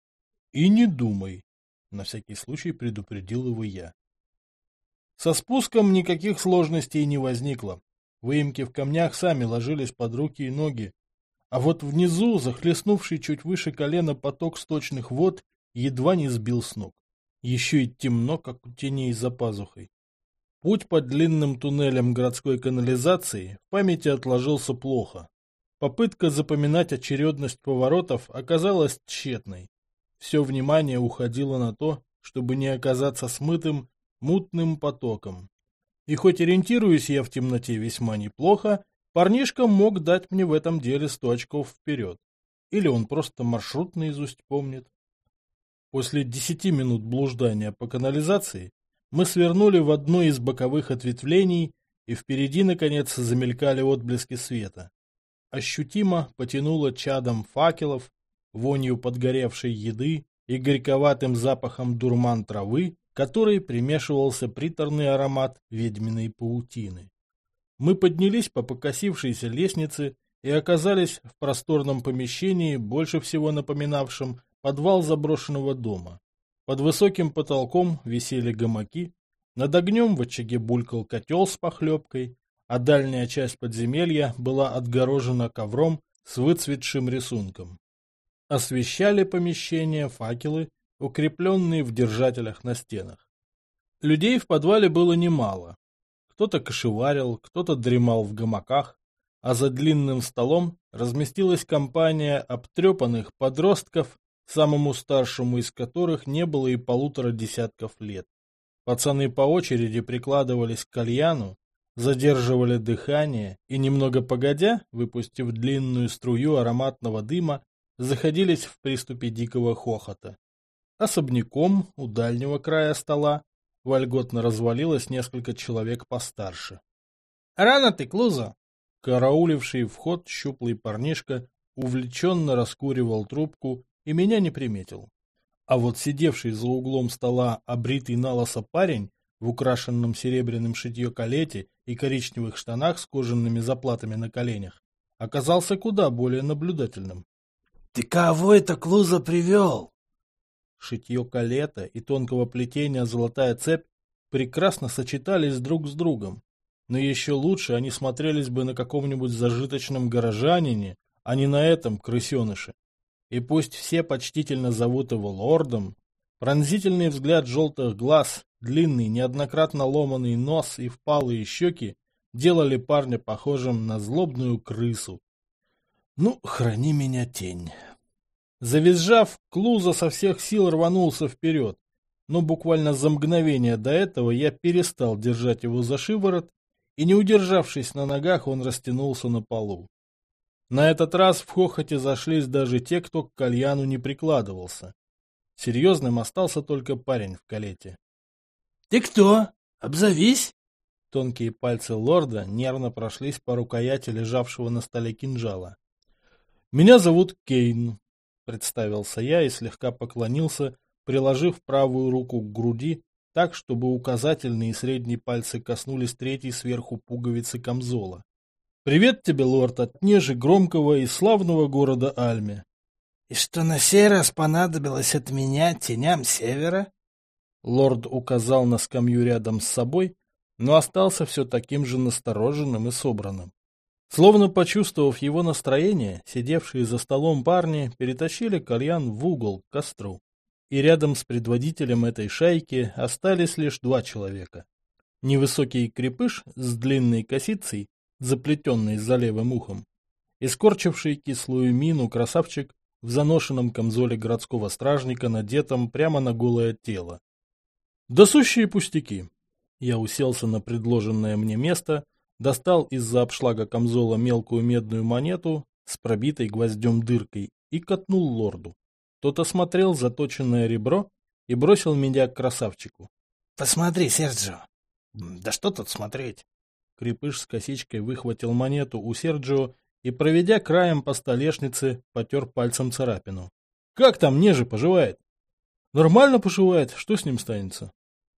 «И не думай», — на всякий случай предупредил его я. Со спуском никаких сложностей не возникло. Выемки в камнях сами ложились под руки и ноги, а вот внизу, захлестнувший чуть выше колена поток сточных вод, едва не сбил с ног. Еще и темно, как у теней за пазухой. Путь по длинным туннелям городской канализации в памяти отложился плохо. Попытка запоминать очередность поворотов оказалась тщетной. Все внимание уходило на то, чтобы не оказаться смытым мутным потоком. И хоть ориентируюсь я в темноте весьма неплохо, парнишка мог дать мне в этом деле сто очков вперед. Или он просто маршрут наизусть помнит. После десяти минут блуждания по канализации мы свернули в одно из боковых ответвлений, и впереди, наконец, замелькали отблески света. Ощутимо потянуло чадом факелов, вонью подгоревшей еды и горьковатым запахом дурман травы, который примешивался приторный аромат ведьминой паутины. Мы поднялись по покосившейся лестнице и оказались в просторном помещении, больше всего напоминавшем подвал заброшенного дома. Под высоким потолком висели гамаки, над огнем в очаге булькал котел с похлебкой, а дальняя часть подземелья была отгорожена ковром с выцветшим рисунком. Освещали помещение факелы, укрепленные в держателях на стенах. Людей в подвале было немало. Кто-то кошеварил, кто-то дремал в гамаках, а за длинным столом разместилась компания обтрепанных подростков, самому старшему из которых не было и полутора десятков лет. Пацаны по очереди прикладывались к кальяну, задерживали дыхание и, немного погодя, выпустив длинную струю ароматного дыма, заходились в приступе дикого хохота. Особняком у дальнего края стола вольготно развалилось несколько человек постарше. «Рано ты, Клузо!» Карауливший вход щуплый парнишка увлеченно раскуривал трубку и меня не приметил. А вот сидевший за углом стола обритый налысо парень в украшенном серебряным шитье калете и коричневых штанах с кожаными заплатами на коленях оказался куда более наблюдательным. — Ты кого это, Клузо, привел? Шитье калета и тонкого плетения золотая цепь прекрасно сочетались друг с другом. Но еще лучше они смотрелись бы на каком-нибудь зажиточном горожанине, а не на этом крысеныше. И пусть все почтительно зовут его лордом, пронзительный взгляд желтых глаз, длинный, неоднократно ломанный нос и впалые щеки делали парня похожим на злобную крысу. Ну, храни меня, тень. Завизжав, Клуза со всех сил рванулся вперед, но буквально за мгновение до этого я перестал держать его за шиворот, и, не удержавшись на ногах, он растянулся на полу. На этот раз в хохоте зашлись даже те, кто к кальяну не прикладывался. Серьезным остался только парень в калете. — Ты кто? Обзовись! Тонкие пальцы лорда нервно прошлись по рукояти лежавшего на столе кинжала. — Меня зовут Кейн, — представился я и слегка поклонился, приложив правую руку к груди, так, чтобы указательные и средние пальцы коснулись третьей сверху пуговицы камзола. — Привет тебе, лорд, от Нежи громкого и славного города Альме. — И что на сей раз понадобилось от меня теням севера? Лорд указал на скамью рядом с собой, но остался все таким же настороженным и собранным. Словно почувствовав его настроение, сидевшие за столом парни перетащили кальян в угол к костру. И рядом с предводителем этой шайки остались лишь два человека. Невысокий крепыш с длинной косицей, заплетенной за левым ухом, и скорчивший кислую мину красавчик в заношенном камзоле городского стражника, надетом прямо на голое тело. Да сущие пустяки. Я уселся на предложенное мне место, достал из-за обшлага камзола мелкую медную монету с пробитой гвоздем дыркой и катнул лорду. Тот осмотрел заточенное ребро и бросил меня к красавчику. — Посмотри, Серджио. — Да что тут смотреть? Крепыш с косичкой выхватил монету у Серджио и, проведя краем по столешнице, потер пальцем царапину. — Как там Нежи поживает? — Нормально поживает. Что с ним станется?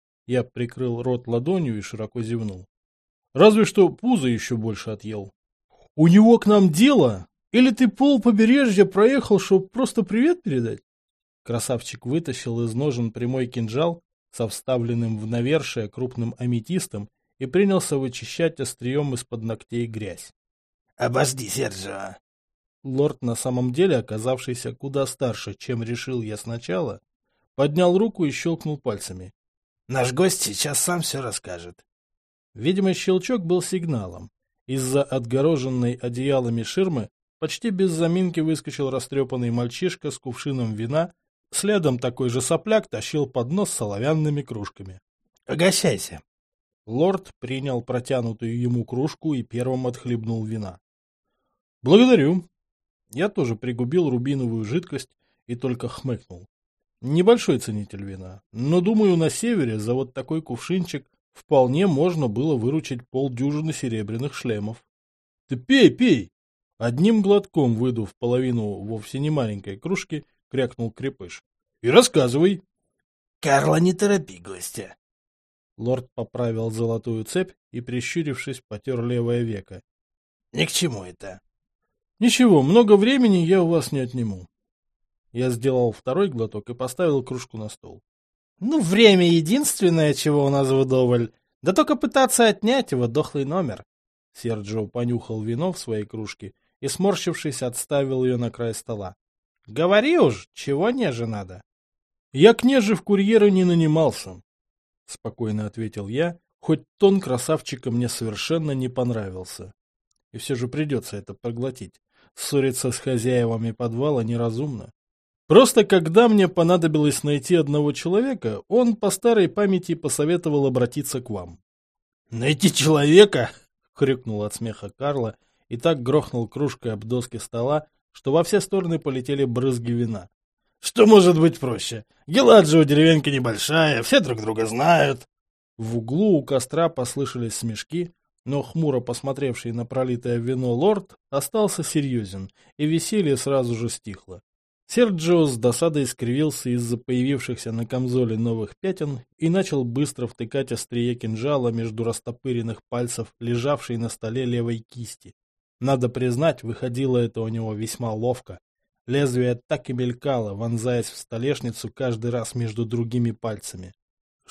Я прикрыл рот ладонью и широко зевнул. Разве что пузо еще больше отъел. — У него к нам дело? Или ты пол побережья проехал, чтоб просто привет передать? Красавчик вытащил из ножен прямой кинжал со вставленным в навершие крупным аметистом и принялся вычищать острием из-под ногтей грязь. — Обожди, Серджио. Лорд, на самом деле оказавшийся куда старше, чем решил я сначала, поднял руку и щелкнул пальцами. — Наш гость сейчас сам все расскажет. Видимо, щелчок был сигналом. Из-за отгороженной одеялами ширмы почти без заминки выскочил растрепанный мальчишка с кувшином вина, следом такой же сопляк тащил поднос с оловянными кружками. — Угощайся. Лорд принял протянутую ему кружку и первым отхлебнул вина. — Благодарю. Я тоже пригубил рубиновую жидкость и только хмыкнул. Небольшой ценитель вина, но, думаю, на севере за вот такой кувшинчик вполне можно было выручить полдюжины серебряных шлемов. — Ты пей, пей! Одним глотком, выдув половину вовсе не маленькой кружки, крякнул крепыш. — И рассказывай. — Карла, не торопи гостя. Лорд поправил золотую цепь и, прищурившись, потер левое веко. — Ни к чему это. — Ничего, много времени я у вас не отниму. Я сделал второй глоток и поставил кружку на стол. — Ну, время единственное, чего у нас вдоволь. Да только пытаться отнять его дохлый номер. Серджио понюхал вино в своей кружке и, сморщившись, отставил ее на край стола. — Говори уж, чего неже надо? — Я к неже в курьеры не нанимался, — спокойно ответил я, хоть тон красавчика мне совершенно не понравился. И все же придется это проглотить. Ссориться с хозяевами подвала неразумно. Просто когда мне понадобилось найти одного человека, он по старой памяти посоветовал обратиться к вам. — Найти человека? — хрюкнул от смеха Карла и так грохнул кружкой об доски стола, что во все стороны полетели брызги вина. — Что может быть проще? Геладжио деревенька небольшая, все друг друга знают. В углу у костра послышались смешки, но хмуро посмотревший на пролитое вино лорд остался серьезен, и веселье сразу же стихло. Серджио с досадой скривился из-за появившихся на камзоле новых пятен и начал быстро втыкать острие кинжала между растопыренных пальцев, лежавшей на столе левой кисти. Надо признать, выходило это у него весьма ловко. Лезвие так и мелькало, вонзаясь в столешницу каждый раз между другими пальцами. —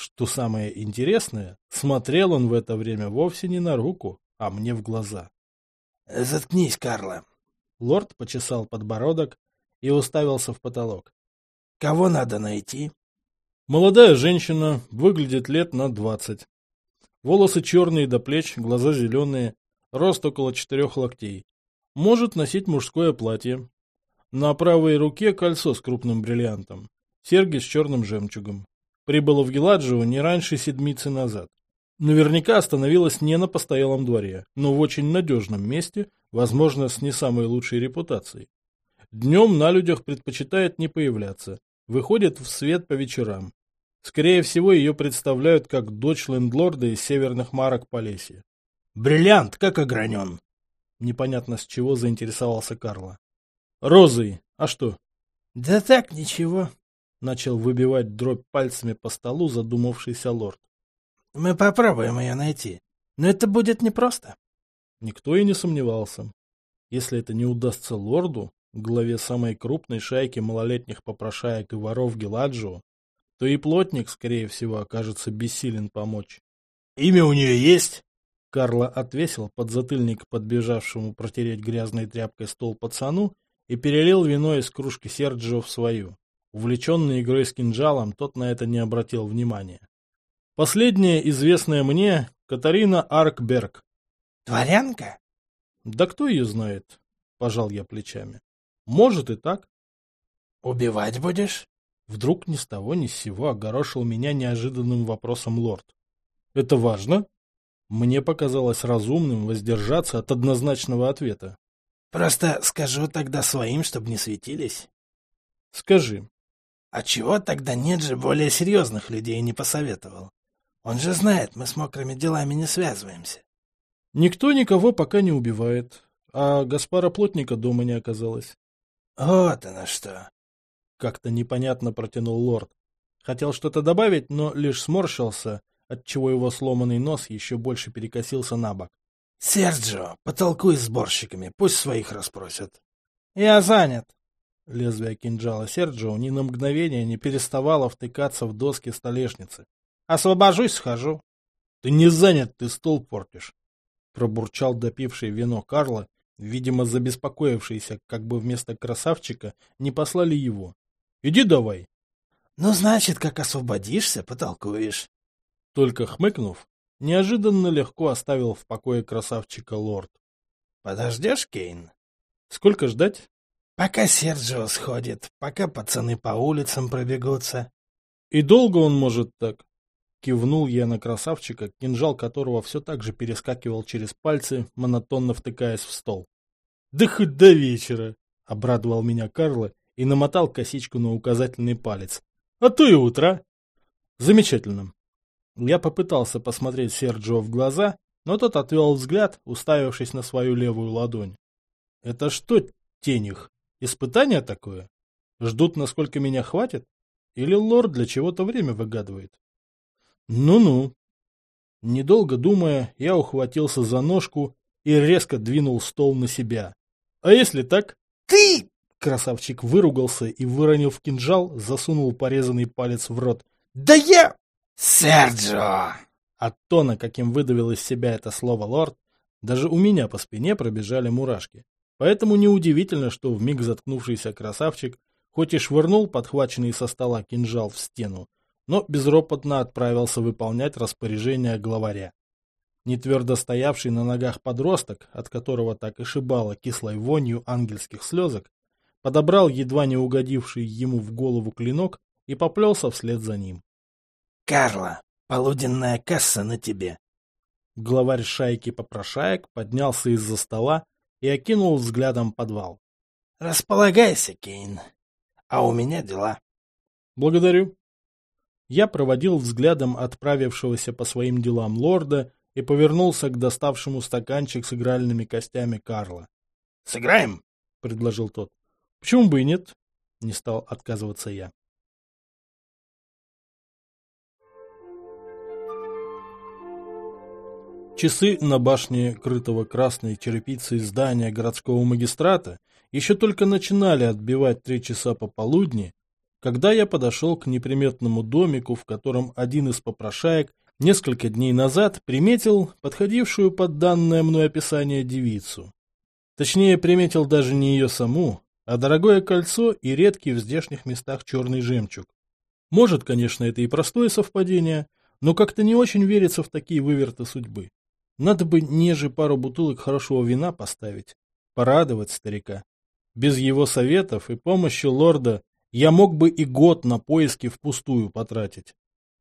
Что самое интересное, смотрел он в это время вовсе не на руку, а мне в глаза. Заткнись, Карла. Лорд почесал подбородок и уставился в потолок. Кого надо найти? Молодая женщина, выглядит лет на двадцать. Волосы черные до плеч, глаза зеленые, рост около четырех локтей. Может носить мужское платье. На правой руке кольцо с крупным бриллиантом, серьги с черным жемчугом. Прибыла в Геладжио не раньше седмицы назад. Наверняка остановилась не на постоялом дворе, но в очень надежном месте, возможно, с не самой лучшей репутацией. Днем на людях предпочитает не появляться, выходит в свет по вечерам. Скорее всего, ее представляют как дочь лендлорда из северных марок Полесья. Бриллиант как огранен. Непонятно с чего заинтересовался Карло. Розой, а что? Да так, ничего. Начал выбивать дробь пальцами по столу задумавшийся лорд. Мы попробуем ее найти, но это будет непросто. Никто и не сомневался. Если это не удастся лорду, главе самой крупной шайки малолетних попрошаек и воров Геладжио, то и плотник, скорее всего, окажется бессилен помочь. Имя у нее есть? Карло отвесил подзатыльник подбежавшему протереть грязной тряпкой стол пацану и перелил вино из кружки Серджио в свою. Увлеченный игрой с кинжалом, тот на это не обратил внимания. Последняя, известная мне, Катарина Аркберг. Дворянка? Да кто ее знает, пожал я плечами. Может и так. Убивать будешь? Вдруг ни с того ни с сего огорошил меня неожиданным вопросом лорд. Это важно? Мне показалось разумным воздержаться от однозначного ответа. Просто скажу тогда своим, чтобы не светились. Скажи. А чего тогда нет же более серьезных людей не посоветовал? Он же знает, мы с мокрыми делами не связываемся. Никто никого пока не убивает, а Гаспара Плотника дома не оказалось. Вот оно что. Как-то непонятно протянул лорд. Хотел что-то добавить, но лишь сморщился, отчего его сломанный нос еще больше перекосился на бок. Серджио, потолкуй с сборщиками, пусть своих расспросят. Я занят. Лезвие кинжала Серджио ни на мгновение не переставало втыкаться в доски столешницы. Освобожусь, схожу. Ты не занят, ты стол портишь. Пробурчал допивший вино Карло, видимо, забеспокоившийся, как бы вместо красавчика не послали его. Иди давай. Ну, значит, как освободишься, потолкуешь. Только хмыкнув, неожиданно легко оставил в покое красавчика лорд. Подождешь, Кейн? Сколько ждать? Пока Серджио сходит, пока пацаны по улицам пробегутся. И долго он может так? Кивнул я на красавчика, кинжал которого все так же перескакивал через пальцы, монотонно втыкаясь в стол. Да хоть до вечера! Обрадовал меня Карло и намотал косичку на указательный палец. А то и утра. Замечательно. Я попытался посмотреть Серджио в глаза, но тот отвел взгляд, уставившись на свою левую ладонь. Это что, тенях? Испытание такое? Ждут, насколько меня хватит? Или лорд для чего-то время выгадывает? Ну-ну. Недолго думая, я ухватился за ножку и резко двинул стол на себя. А если так? Ты! Красавчик выругался и, выронив кинжал, засунул порезанный палец в рот. Да я... Серджио! От тона, каким выдавил из себя это слово лорд, даже у меня по спине пробежали мурашки. Поэтому неудивительно, что вмиг заткнувшийся красавчик хоть и швырнул подхваченный со стола кинжал в стену, но безропотно отправился выполнять распоряжение главаря. Нетвердо стоявший на ногах подросток, от которого так и шибало кислой вонью ангельских слезок, подобрал едва не угодивший ему в голову клинок и поплелся вслед за ним. Карло, полуденная касса на тебе. Главарь шайки попрошаек поднялся из-за стола и окинул взглядом подвал. Располагайся, Кейн. А у меня дела. Благодарю. Я проводил взглядом отправившегося по своим делам лорда и повернулся к доставшему стаканчик с игральными костями Карла. — Сыграем? — предложил тот. — Почему бы и нет? — не стал отказываться я. Часы на башне крытого красной черепицей здания городского магистрата еще только начинали отбивать три часа пополудни, когда я подошел к неприметному домику, в котором один из попрошаек несколько дней назад приметил подходившую под данное мной описание девицу. Точнее, приметил даже не ее саму, а дорогое кольцо и редкий в здешних местах черный жемчуг. Может, конечно, это и простое совпадение, но как-то не очень верится в такие выверты судьбы. Надо бы неже пару бутылок хорошего вина поставить, порадовать старика. Без его советов и помощи лорда я мог бы и год на поиски впустую потратить.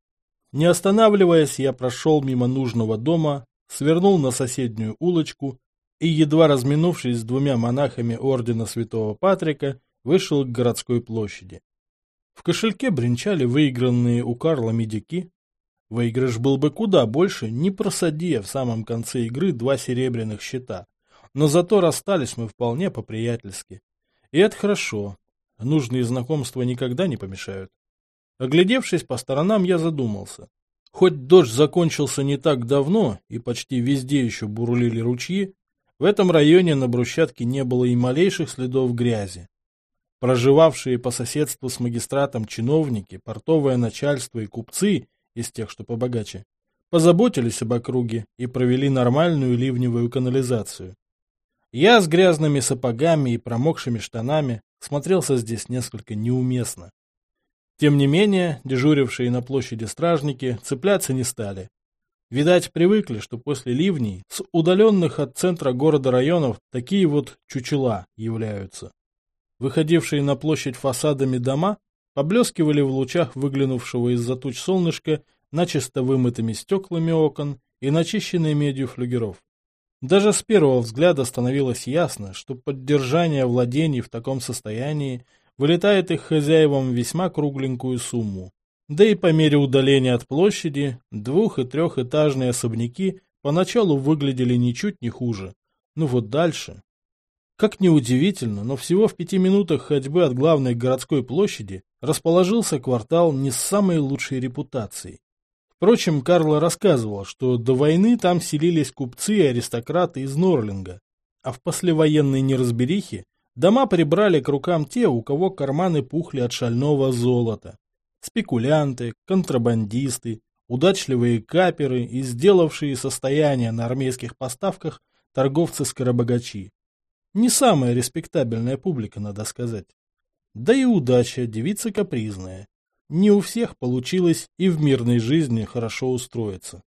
Не останавливаясь, я прошел мимо нужного дома, свернул на соседнюю улочку и, едва разминувшись с двумя монахами ордена Святого Патрика, вышел к городской площади. В кошельке бренчали выигранные у Карла медики. Выигрыш был бы куда больше, не просадив в самом конце игры два серебряных щита, но зато расстались мы вполне по-приятельски. И это хорошо, нужные знакомства никогда не помешают. Оглядевшись по сторонам, я задумался. Хоть дождь закончился не так давно, и почти везде еще бурлили ручьи, в этом районе на брусчатке не было и малейших следов грязи. Проживавшие по соседству с магистратом чиновники, портовое начальство и купцы, из тех, что побогаче, позаботились об округе и провели нормальную ливневую канализацию. Я с грязными сапогами и промокшими штанами смотрелся здесь несколько неуместно. Тем не менее, дежурившие на площади стражники цепляться не стали. Видать, привыкли, что после ливней с удаленных от центра города районов такие вот чучела являются. Выходившие на площадь фасадами дома поблескивали в лучах выглянувшего из-за туч солнышка начисто вымытыми стеклами окон и начищенной медью флюгеров. Даже с первого взгляда становилось ясно, что поддержание владений в таком состоянии вылетает их хозяевам весьма кругленькую сумму. Да и по мере удаления от площади двух- и трехэтажные особняки поначалу выглядели ничуть не хуже. Ну вот дальше. Как ни удивительно, но всего в пяти минутах ходьбы от главной городской площади расположился квартал не с самой лучшей репутацией. Впрочем, Карло рассказывал, что до войны там селились купцы и аристократы из Норлинга, а в послевоенной неразберихе дома прибрали к рукам те, у кого карманы пухли от шального золота. Спекулянты, контрабандисты, удачливые каперы и сделавшие состояние на армейских поставках торговцы-скоробогачи. Не самая респектабельная публика, надо сказать. Да и удача, девица капризная. Не у всех получилось и в мирной жизни хорошо устроиться.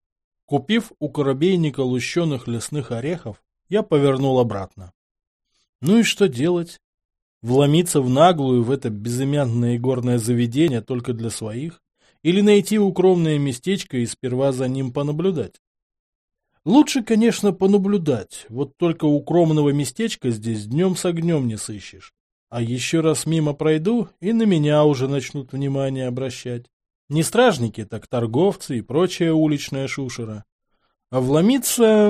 Купив у коробейника лущеных лесных орехов, я повернул обратно. Ну и что делать? Вломиться в наглую в это безымянное игорное заведение только для своих? Или найти укромное местечко и сперва за ним понаблюдать? Лучше, конечно, понаблюдать, вот только укромного местечка здесь днем с огнем не сыщешь. А еще раз мимо пройду, и на меня уже начнут внимание обращать. Не стражники, так торговцы и прочая уличная шушера. А вломиться...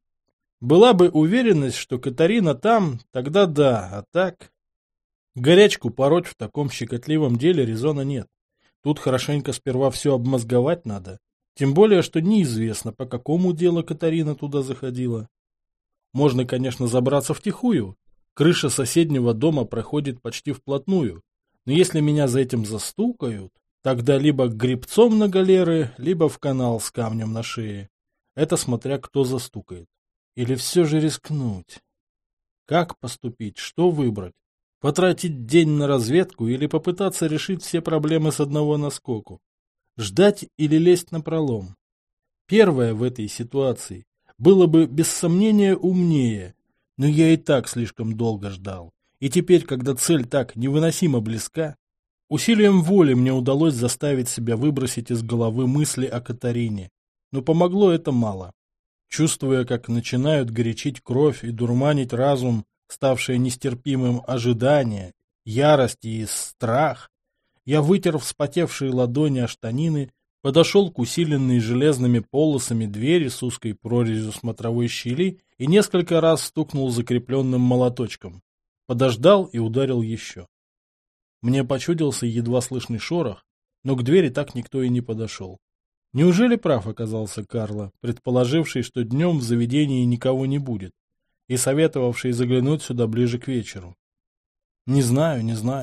Была бы уверенность, что Катарина там, тогда да, а так... Горячку пороть в таком щекотливом деле резона нет. Тут хорошенько сперва все обмозговать надо. Тем более, что неизвестно, по какому делу Катарина туда заходила. Можно, конечно, забраться втихую. Крыша соседнего дома проходит почти вплотную. Но если меня за этим застукают, тогда либо к гребцом на галеры, либо в канал с камнем на шее. Это смотря кто застукает. Или все же рискнуть? Как поступить? Что выбрать? Потратить день на разведку или попытаться решить все проблемы с одного наскоку? Ждать или лезть напролом? Первое в этой ситуации было бы без сомнения умнее, но я и так слишком долго ждал. И теперь, когда цель так невыносимо близка, усилием воли мне удалось заставить себя выбросить из головы мысли о Катарине. Но помогло это мало. Чувствуя, как начинают горячить кровь и дурманить разум, ставшее нестерпимым ожидание, ярость и страх, я вытер вспотевшие ладони о штанины, подошел к усиленной железными полосами двери с узкой прорезью смотровой щели и несколько раз стукнул закрепленным молоточком. Подождал и ударил еще. Мне почудился едва слышный шорох, но к двери так никто и не подошел. Неужели прав оказался Карло, предположивший, что днем в заведении никого не будет, и советовавший заглянуть сюда ближе к вечеру? Не знаю, не знаю.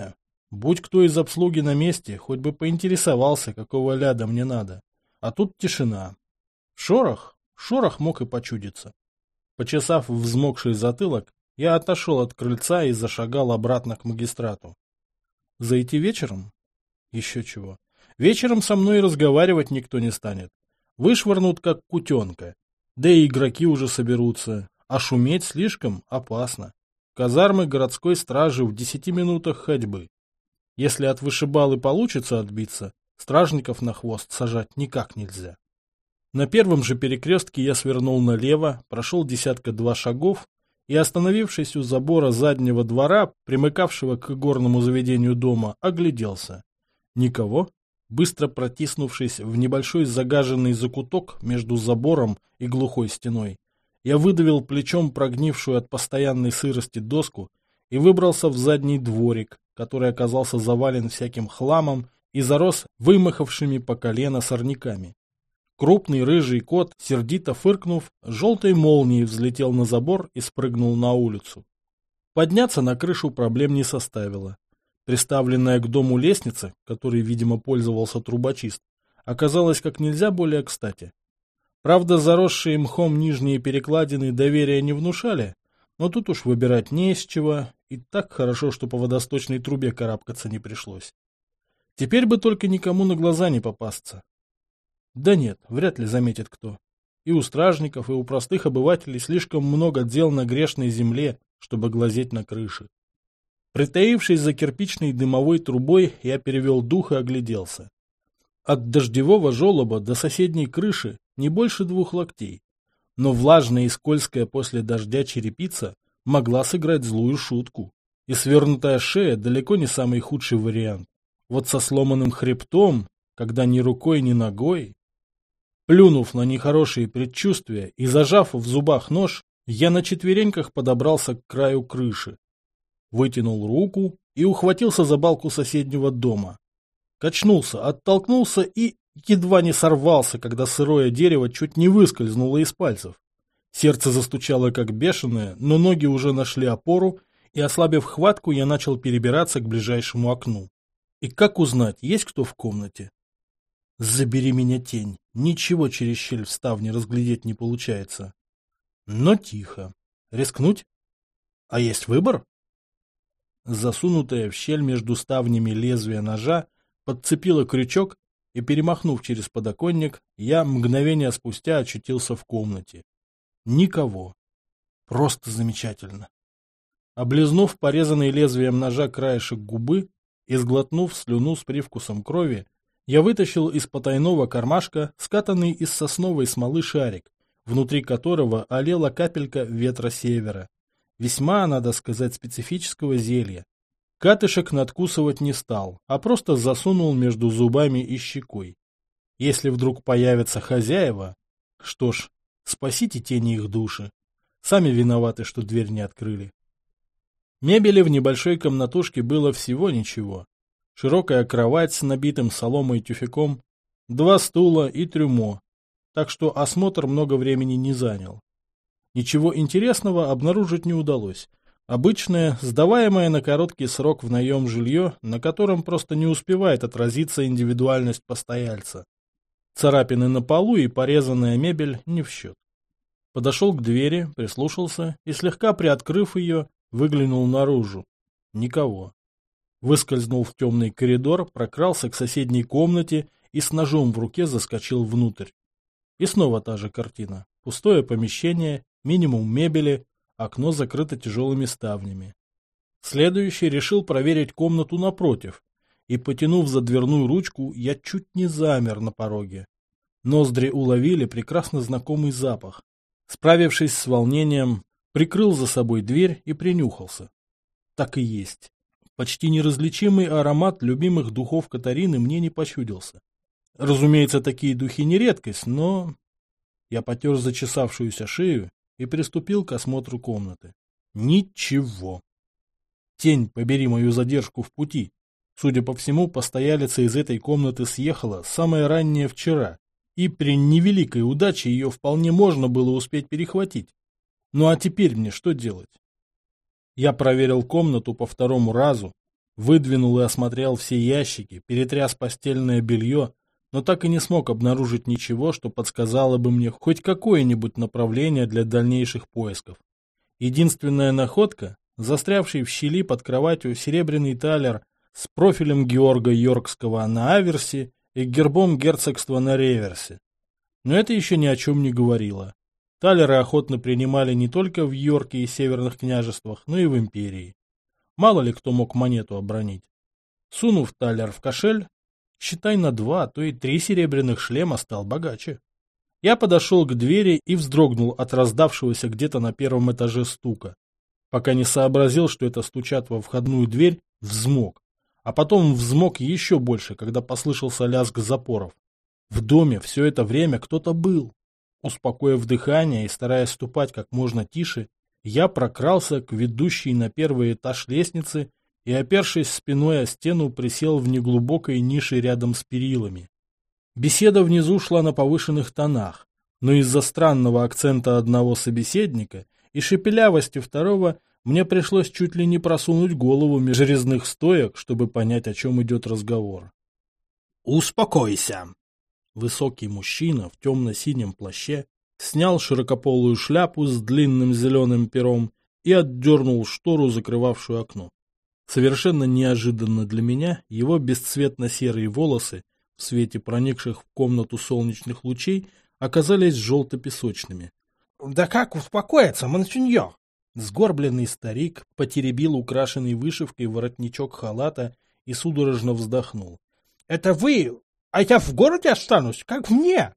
Будь кто из обслуги на месте, хоть бы поинтересовался, какого ляда мне надо. А тут тишина. Шорох? Шорох мог и почудиться. Почесав взмокший затылок, я отошел от крыльца и зашагал обратно к магистрату. Зайти вечером? Еще чего. Вечером со мной разговаривать никто не станет. Вышвырнут, как кутенка. Да и игроки уже соберутся. А шуметь слишком опасно. Казармы городской стражи в десяти минутах ходьбы. Если от вышибалы получится отбиться, стражников на хвост сажать никак нельзя. На первом же перекрестке я свернул налево, прошел десятка-два шагов и, остановившись у забора заднего двора, примыкавшего к игорному заведению дома, огляделся. Никого. Быстро протиснувшись в небольшой загаженный закуток между забором и глухой стеной, я выдавил плечом прогнившую от постоянной сырости доску и выбрался в задний дворик, который оказался завален всяким хламом и зарос вымахавшими по колено сорняками. Крупный рыжий кот, сердито фыркнув, желтой молнией взлетел на забор и спрыгнул на улицу. Подняться на крышу проблем не составило. Приставленная к дому лестница, которой, видимо, пользовался трубочист, оказалась как нельзя более кстати. Правда, заросшие мхом нижние перекладины доверия не внушали, но тут уж выбирать не из чего, и так хорошо, что по водосточной трубе карабкаться не пришлось. Теперь бы только никому на глаза не попасться. Да нет, вряд ли заметит кто. И у стражников, и у простых обывателей слишком много дел на грешной земле, чтобы глазеть на крыши. Притаившись за кирпичной дымовой трубой, я перевел дух и огляделся. От дождевого желоба до соседней крыши не больше двух локтей, но влажная и скользкая после дождя черепица могла сыграть злую шутку, и свернутая шея далеко не самый худший вариант. Вот со сломанным хребтом, когда ни рукой, ни ногой... Плюнув на нехорошие предчувствия и зажав в зубах нож, я на четвереньках подобрался к краю крыши. Вытянул руку и ухватился за балку соседнего дома. Качнулся, оттолкнулся и едва не сорвался, когда сырое дерево чуть не выскользнуло из пальцев. Сердце застучало как бешеное, но ноги уже нашли опору, и, ослабив хватку, я начал перебираться к ближайшему окну. И как узнать, есть кто в комнате? Забери меня, тень. Ничего через щель в ставне разглядеть не получается. Но тихо. Рискнуть? А есть выбор? Засунутое в щель между ставнями лезвие ножа подцепило крючок, и, перемахнув через подоконник, я мгновение спустя очутился в комнате. Никого. Просто замечательно. Облизнув порезанный лезвием ножа краешек губы и сглотнув слюну с привкусом крови, я вытащил из потайного кармашка скатанный из сосновой смолы шарик, внутри которого олела капелька ветра севера. Весьма, надо сказать, специфического зелья. Катышек надкусывать не стал, а просто засунул между зубами и щекой. Если вдруг появятся хозяева, что ж, спасите тени их души. Сами виноваты, что дверь не открыли. Мебели в небольшой комнатушке было всего ничего. Широкая кровать с набитым соломой тюфяком, два стула и трюмо, так что осмотр много времени не занял. Ничего интересного обнаружить не удалось. Обычное, сдаваемое на короткий срок в наем жилье, на котором просто не успевает отразиться индивидуальность постояльца. Царапины на полу и порезанная мебель не в счет. Подошел к двери, прислушался и, слегка приоткрыв ее, выглянул наружу. Никого. Выскользнул в темный коридор, прокрался к соседней комнате и с ножом в руке заскочил внутрь. И снова та же картина. Пустое помещение, минимум мебели, окно закрыто тяжелыми ставнями. Следующий решил проверить комнату напротив, и, потянув за дверную ручку, я чуть не замер на пороге. Ноздри уловили прекрасно знакомый запах. Справившись с волнением, прикрыл за собой дверь и принюхался. Так и есть. Почти неразличимый аромат любимых духов Катарины мне не почудился. Разумеется, такие духи не редкость, но... Я потер зачесавшуюся шею и приступил к осмотру комнаты. Ничего. Тень, побери мою задержку в пути. Судя по всему, постоялица из этой комнаты съехала самое раннее вчера, и при невеликой удаче ее вполне можно было успеть перехватить. Ну а теперь мне что делать? Я проверил комнату по второму разу, Выдвинул и осмотрел все ящики, перетряс постельное белье, но так и не смог обнаружить ничего, что подсказало бы мне хоть какое-нибудь направление для дальнейших поисков. Единственная находка — застрявший в щели под кроватью серебряный талер с профилем Георга Йоркского на аверсе и гербом герцогства на реверсе. Но это еще ни о чем не говорило. Талеры охотно принимали не только в Йорке и северных княжествах, но и в империи. Мало ли кто мог монету обронить. Сунув талер в кошель, считай, на два, а то и три серебряных шлема стал богаче. Я подошел к двери и вздрогнул от раздавшегося где-то на первом этаже стука. Пока не сообразил, что это стучат во входную дверь, взмок. А потом взмок еще больше, когда послышался лязг запоров. В доме все это время кто-то был. Успокоив дыхание и стараясь ступать как можно тише, я прокрался к ведущей на первый этаж лестницы и, опершись спиной о стену, присел в неглубокой нише рядом с перилами. Беседа внизу шла на повышенных тонах, но из-за странного акцента одного собеседника и шепелявости второго мне пришлось чуть ли не просунуть голову меж резных стоек, чтобы понять, о чем идет разговор. «Успокойся!» Высокий мужчина в темно-синем плаще снял широкополую шляпу с длинным зеленым пером и отдернул штору, закрывавшую окно. Совершенно неожиданно для меня его бесцветно-серые волосы в свете проникших в комнату солнечных лучей оказались желто-песочными. — Да как успокоиться, монсеньор? Сгорбленный старик потеребил украшенный вышивкой воротничок халата и судорожно вздохнул. — Это вы, а я в городе останусь, как мне?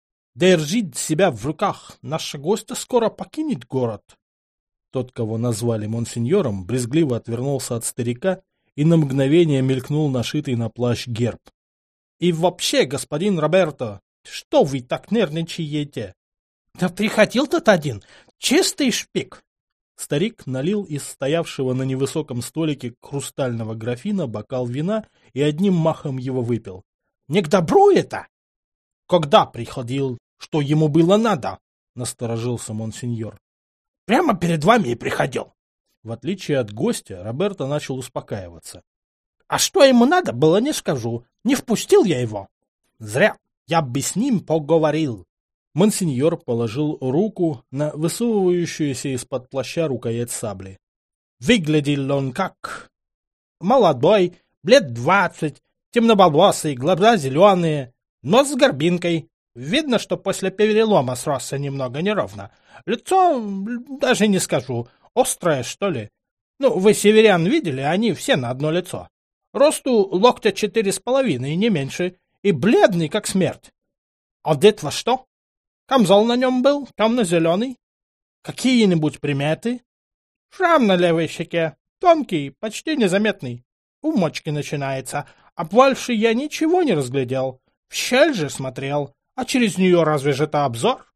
Держите себя в руках, наша гостья скоро покинет город. Тот, кого назвали монсеньором, брезгливо отвернулся от старика и на мгновение мелькнул нашитый на плащ герб. — И вообще, господин Роберто, что вы так нервничаете? Да приходил тут один, чистый шпик. Старик налил из стоявшего на невысоком столике хрустального графина бокал вина и одним махом его выпил. — Не к добру это? — Когда приходил, что ему было надо? — насторожился монсеньор. — Прямо перед вами и приходил. В отличие от гостя, Роберто начал успокаиваться. — А что ему надо было, не скажу. Не впустил я его. Зря. Я бы с ним поговорил. Монсеньор положил руку на высовывающуюся из-под плаща рукоять сабли. Выглядел он как... молодой, лет двадцать, темноволосый, глаза зеленые, нос с горбинкой. Видно, что после перелома сросся немного неровно. Лицо, даже не скажу, острое, что ли. Ну, вы северян видели, они все на одно лицо. Росту локтя четыре с половиной, не меньше, и бледный, как смерть. Одет во что? Камзол на нем был, темно-зеленый. Какие-нибудь приметы? Шрам на левой щеке, тонкий, почти незаметный. У мочки начинается, а больше я ничего не разглядел. В щель же смотрел, а через нее разве же это обзор?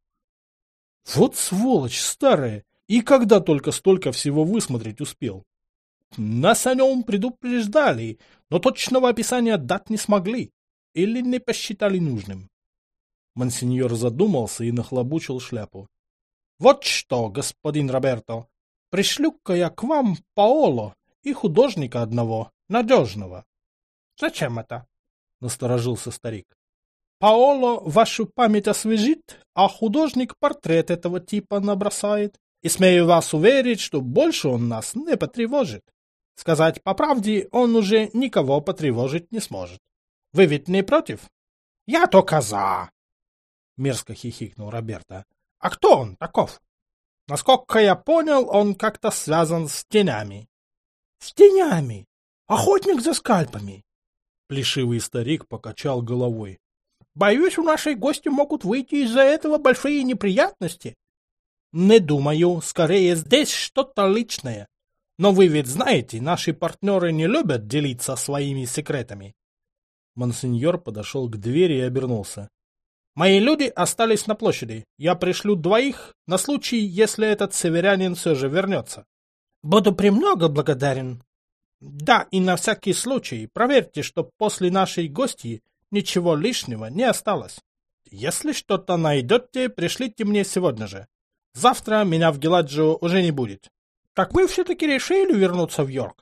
Вот сволочь старая! И когда только столько всего высмотреть успел? Нас о нем предупреждали, но точного описания дать не смогли. Или не посчитали нужным. Монсеньор задумался и нахлобучил шляпу. — Вот что, господин Роберто, пришлю-ка я к вам Паоло и художника одного, надежного. — Зачем это? — насторожился старик. — Паоло вашу память освежит, а художник портрет этого типа набросает. И смею вас уверить, что больше он нас не потревожит. Сказать по правде, он уже никого потревожить не сможет. Вы ведь не против? — Я то коза! — мерзко хихикнул Роберто. — А кто он таков? Насколько я понял, он как-то связан с тенями. — С тенями? Охотник за скальпами? Плешивый старик покачал головой. — Боюсь, у нашей гости могут выйти из-за этого большие неприятности. — Не думаю, скорее здесь что-то личное. Но вы ведь знаете, наши партнеры не любят делиться своими секретами. Монсеньор подошел к двери и обернулся. — Мои люди остались на площади. Я пришлю двоих на случай, если этот северянин все же вернется. — Буду премного благодарен. — Да, и на всякий случай проверьте, что после нашей гости ничего лишнего не осталось. Если что-то найдете, пришлите мне сегодня же. Завтра меня в Геладжио уже не будет. — Так вы все-таки решили вернуться в Йорк?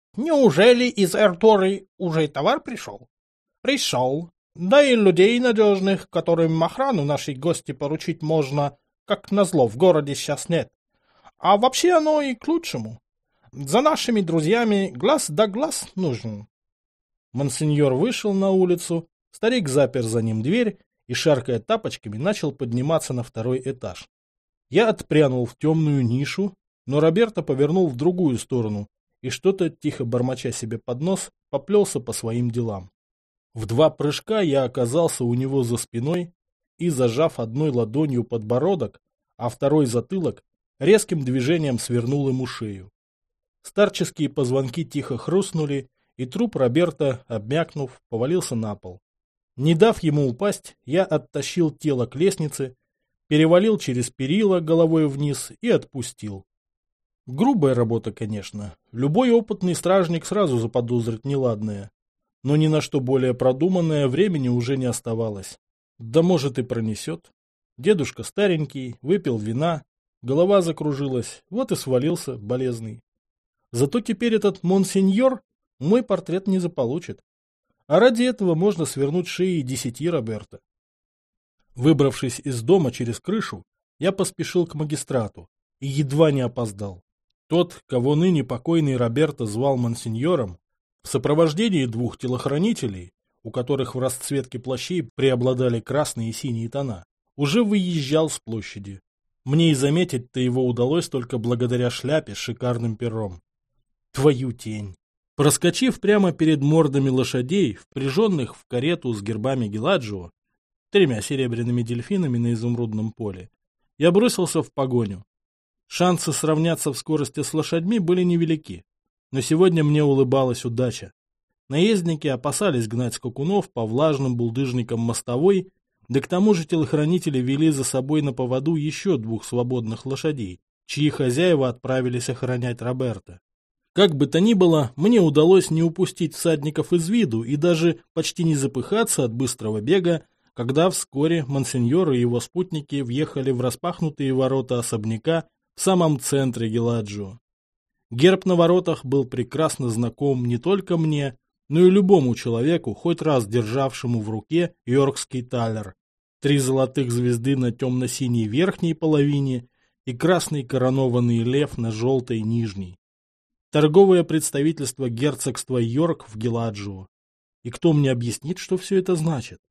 Неужели из Эрторы уже товар пришел? Пришел. Да и людей надежных, которым охрану нашей гости поручить можно, как назло, в городе сейчас нет. А вообще оно и к лучшему. За нашими друзьями глаз да глаз нужен. Монсеньор вышел на улицу, старик запер за ним дверь и, шаркая тапочками, начал подниматься на второй этаж. Я отпрянул в темную нишу, но Роберто повернул в другую сторону и, что-то тихо бормоча себе под нос, поплелся по своим делам. В два прыжка я оказался у него за спиной и, зажав одной ладонью подбородок, а второй затылок, резким движением свернул ему шею. Старческие позвонки тихо хрустнули, и труп Роберто, обмякнув, повалился на пол. Не дав ему упасть, я оттащил тело к лестнице, перевалил через перила головой вниз и отпустил. Грубая работа, конечно. Любой опытный стражник сразу заподозрит неладное. Но ни на что более продуманное времени уже не оставалось. Да может и пронесет. Дедушка старенький, выпил вина, голова закружилась, вот и свалился болезный. Зато теперь этот монсеньор мой портрет не заполучит. А ради этого можно свернуть шеи десяти Роберто. Выбравшись из дома через крышу, я поспешил к магистрату и едва не опоздал. Тот, кого ныне покойный Роберто звал монсеньором, в сопровождении двух телохранителей, у которых в расцветке плащей преобладали красные и синие тона, уже выезжал с площади. Мне и заметить-то его удалось только благодаря шляпе с шикарным пером. Твою тень! Проскочив прямо перед мордами лошадей, впряженных в карету с гербами Геладжио, тремя серебряными дельфинами на изумрудном поле, я бросился в погоню. Шансы сравняться в скорости с лошадьми были невелики. Но сегодня мне улыбалась удача. Наездники опасались гнать скакунов по влажным булдыжникам мостовой, да к тому же телохранители вели за собой на поводу еще двух свободных лошадей, чьи хозяева отправились охранять Роберто. Как бы то ни было, мне удалось не упустить всадников из виду и даже почти не запыхаться от быстрого бега, когда вскоре монсеньор и его спутники въехали в распахнутые ворота особняка в самом центре Геладжио. Герб на воротах был прекрасно знаком не только мне, но и любому человеку, хоть раз державшему в руке йоркский талер. Три золотых звезды на темно-синей верхней половине и красный коронованный лев на желтой нижней. Торговое представительство герцогства Йорк в Геладжио. И кто мне объяснит, что все это значит?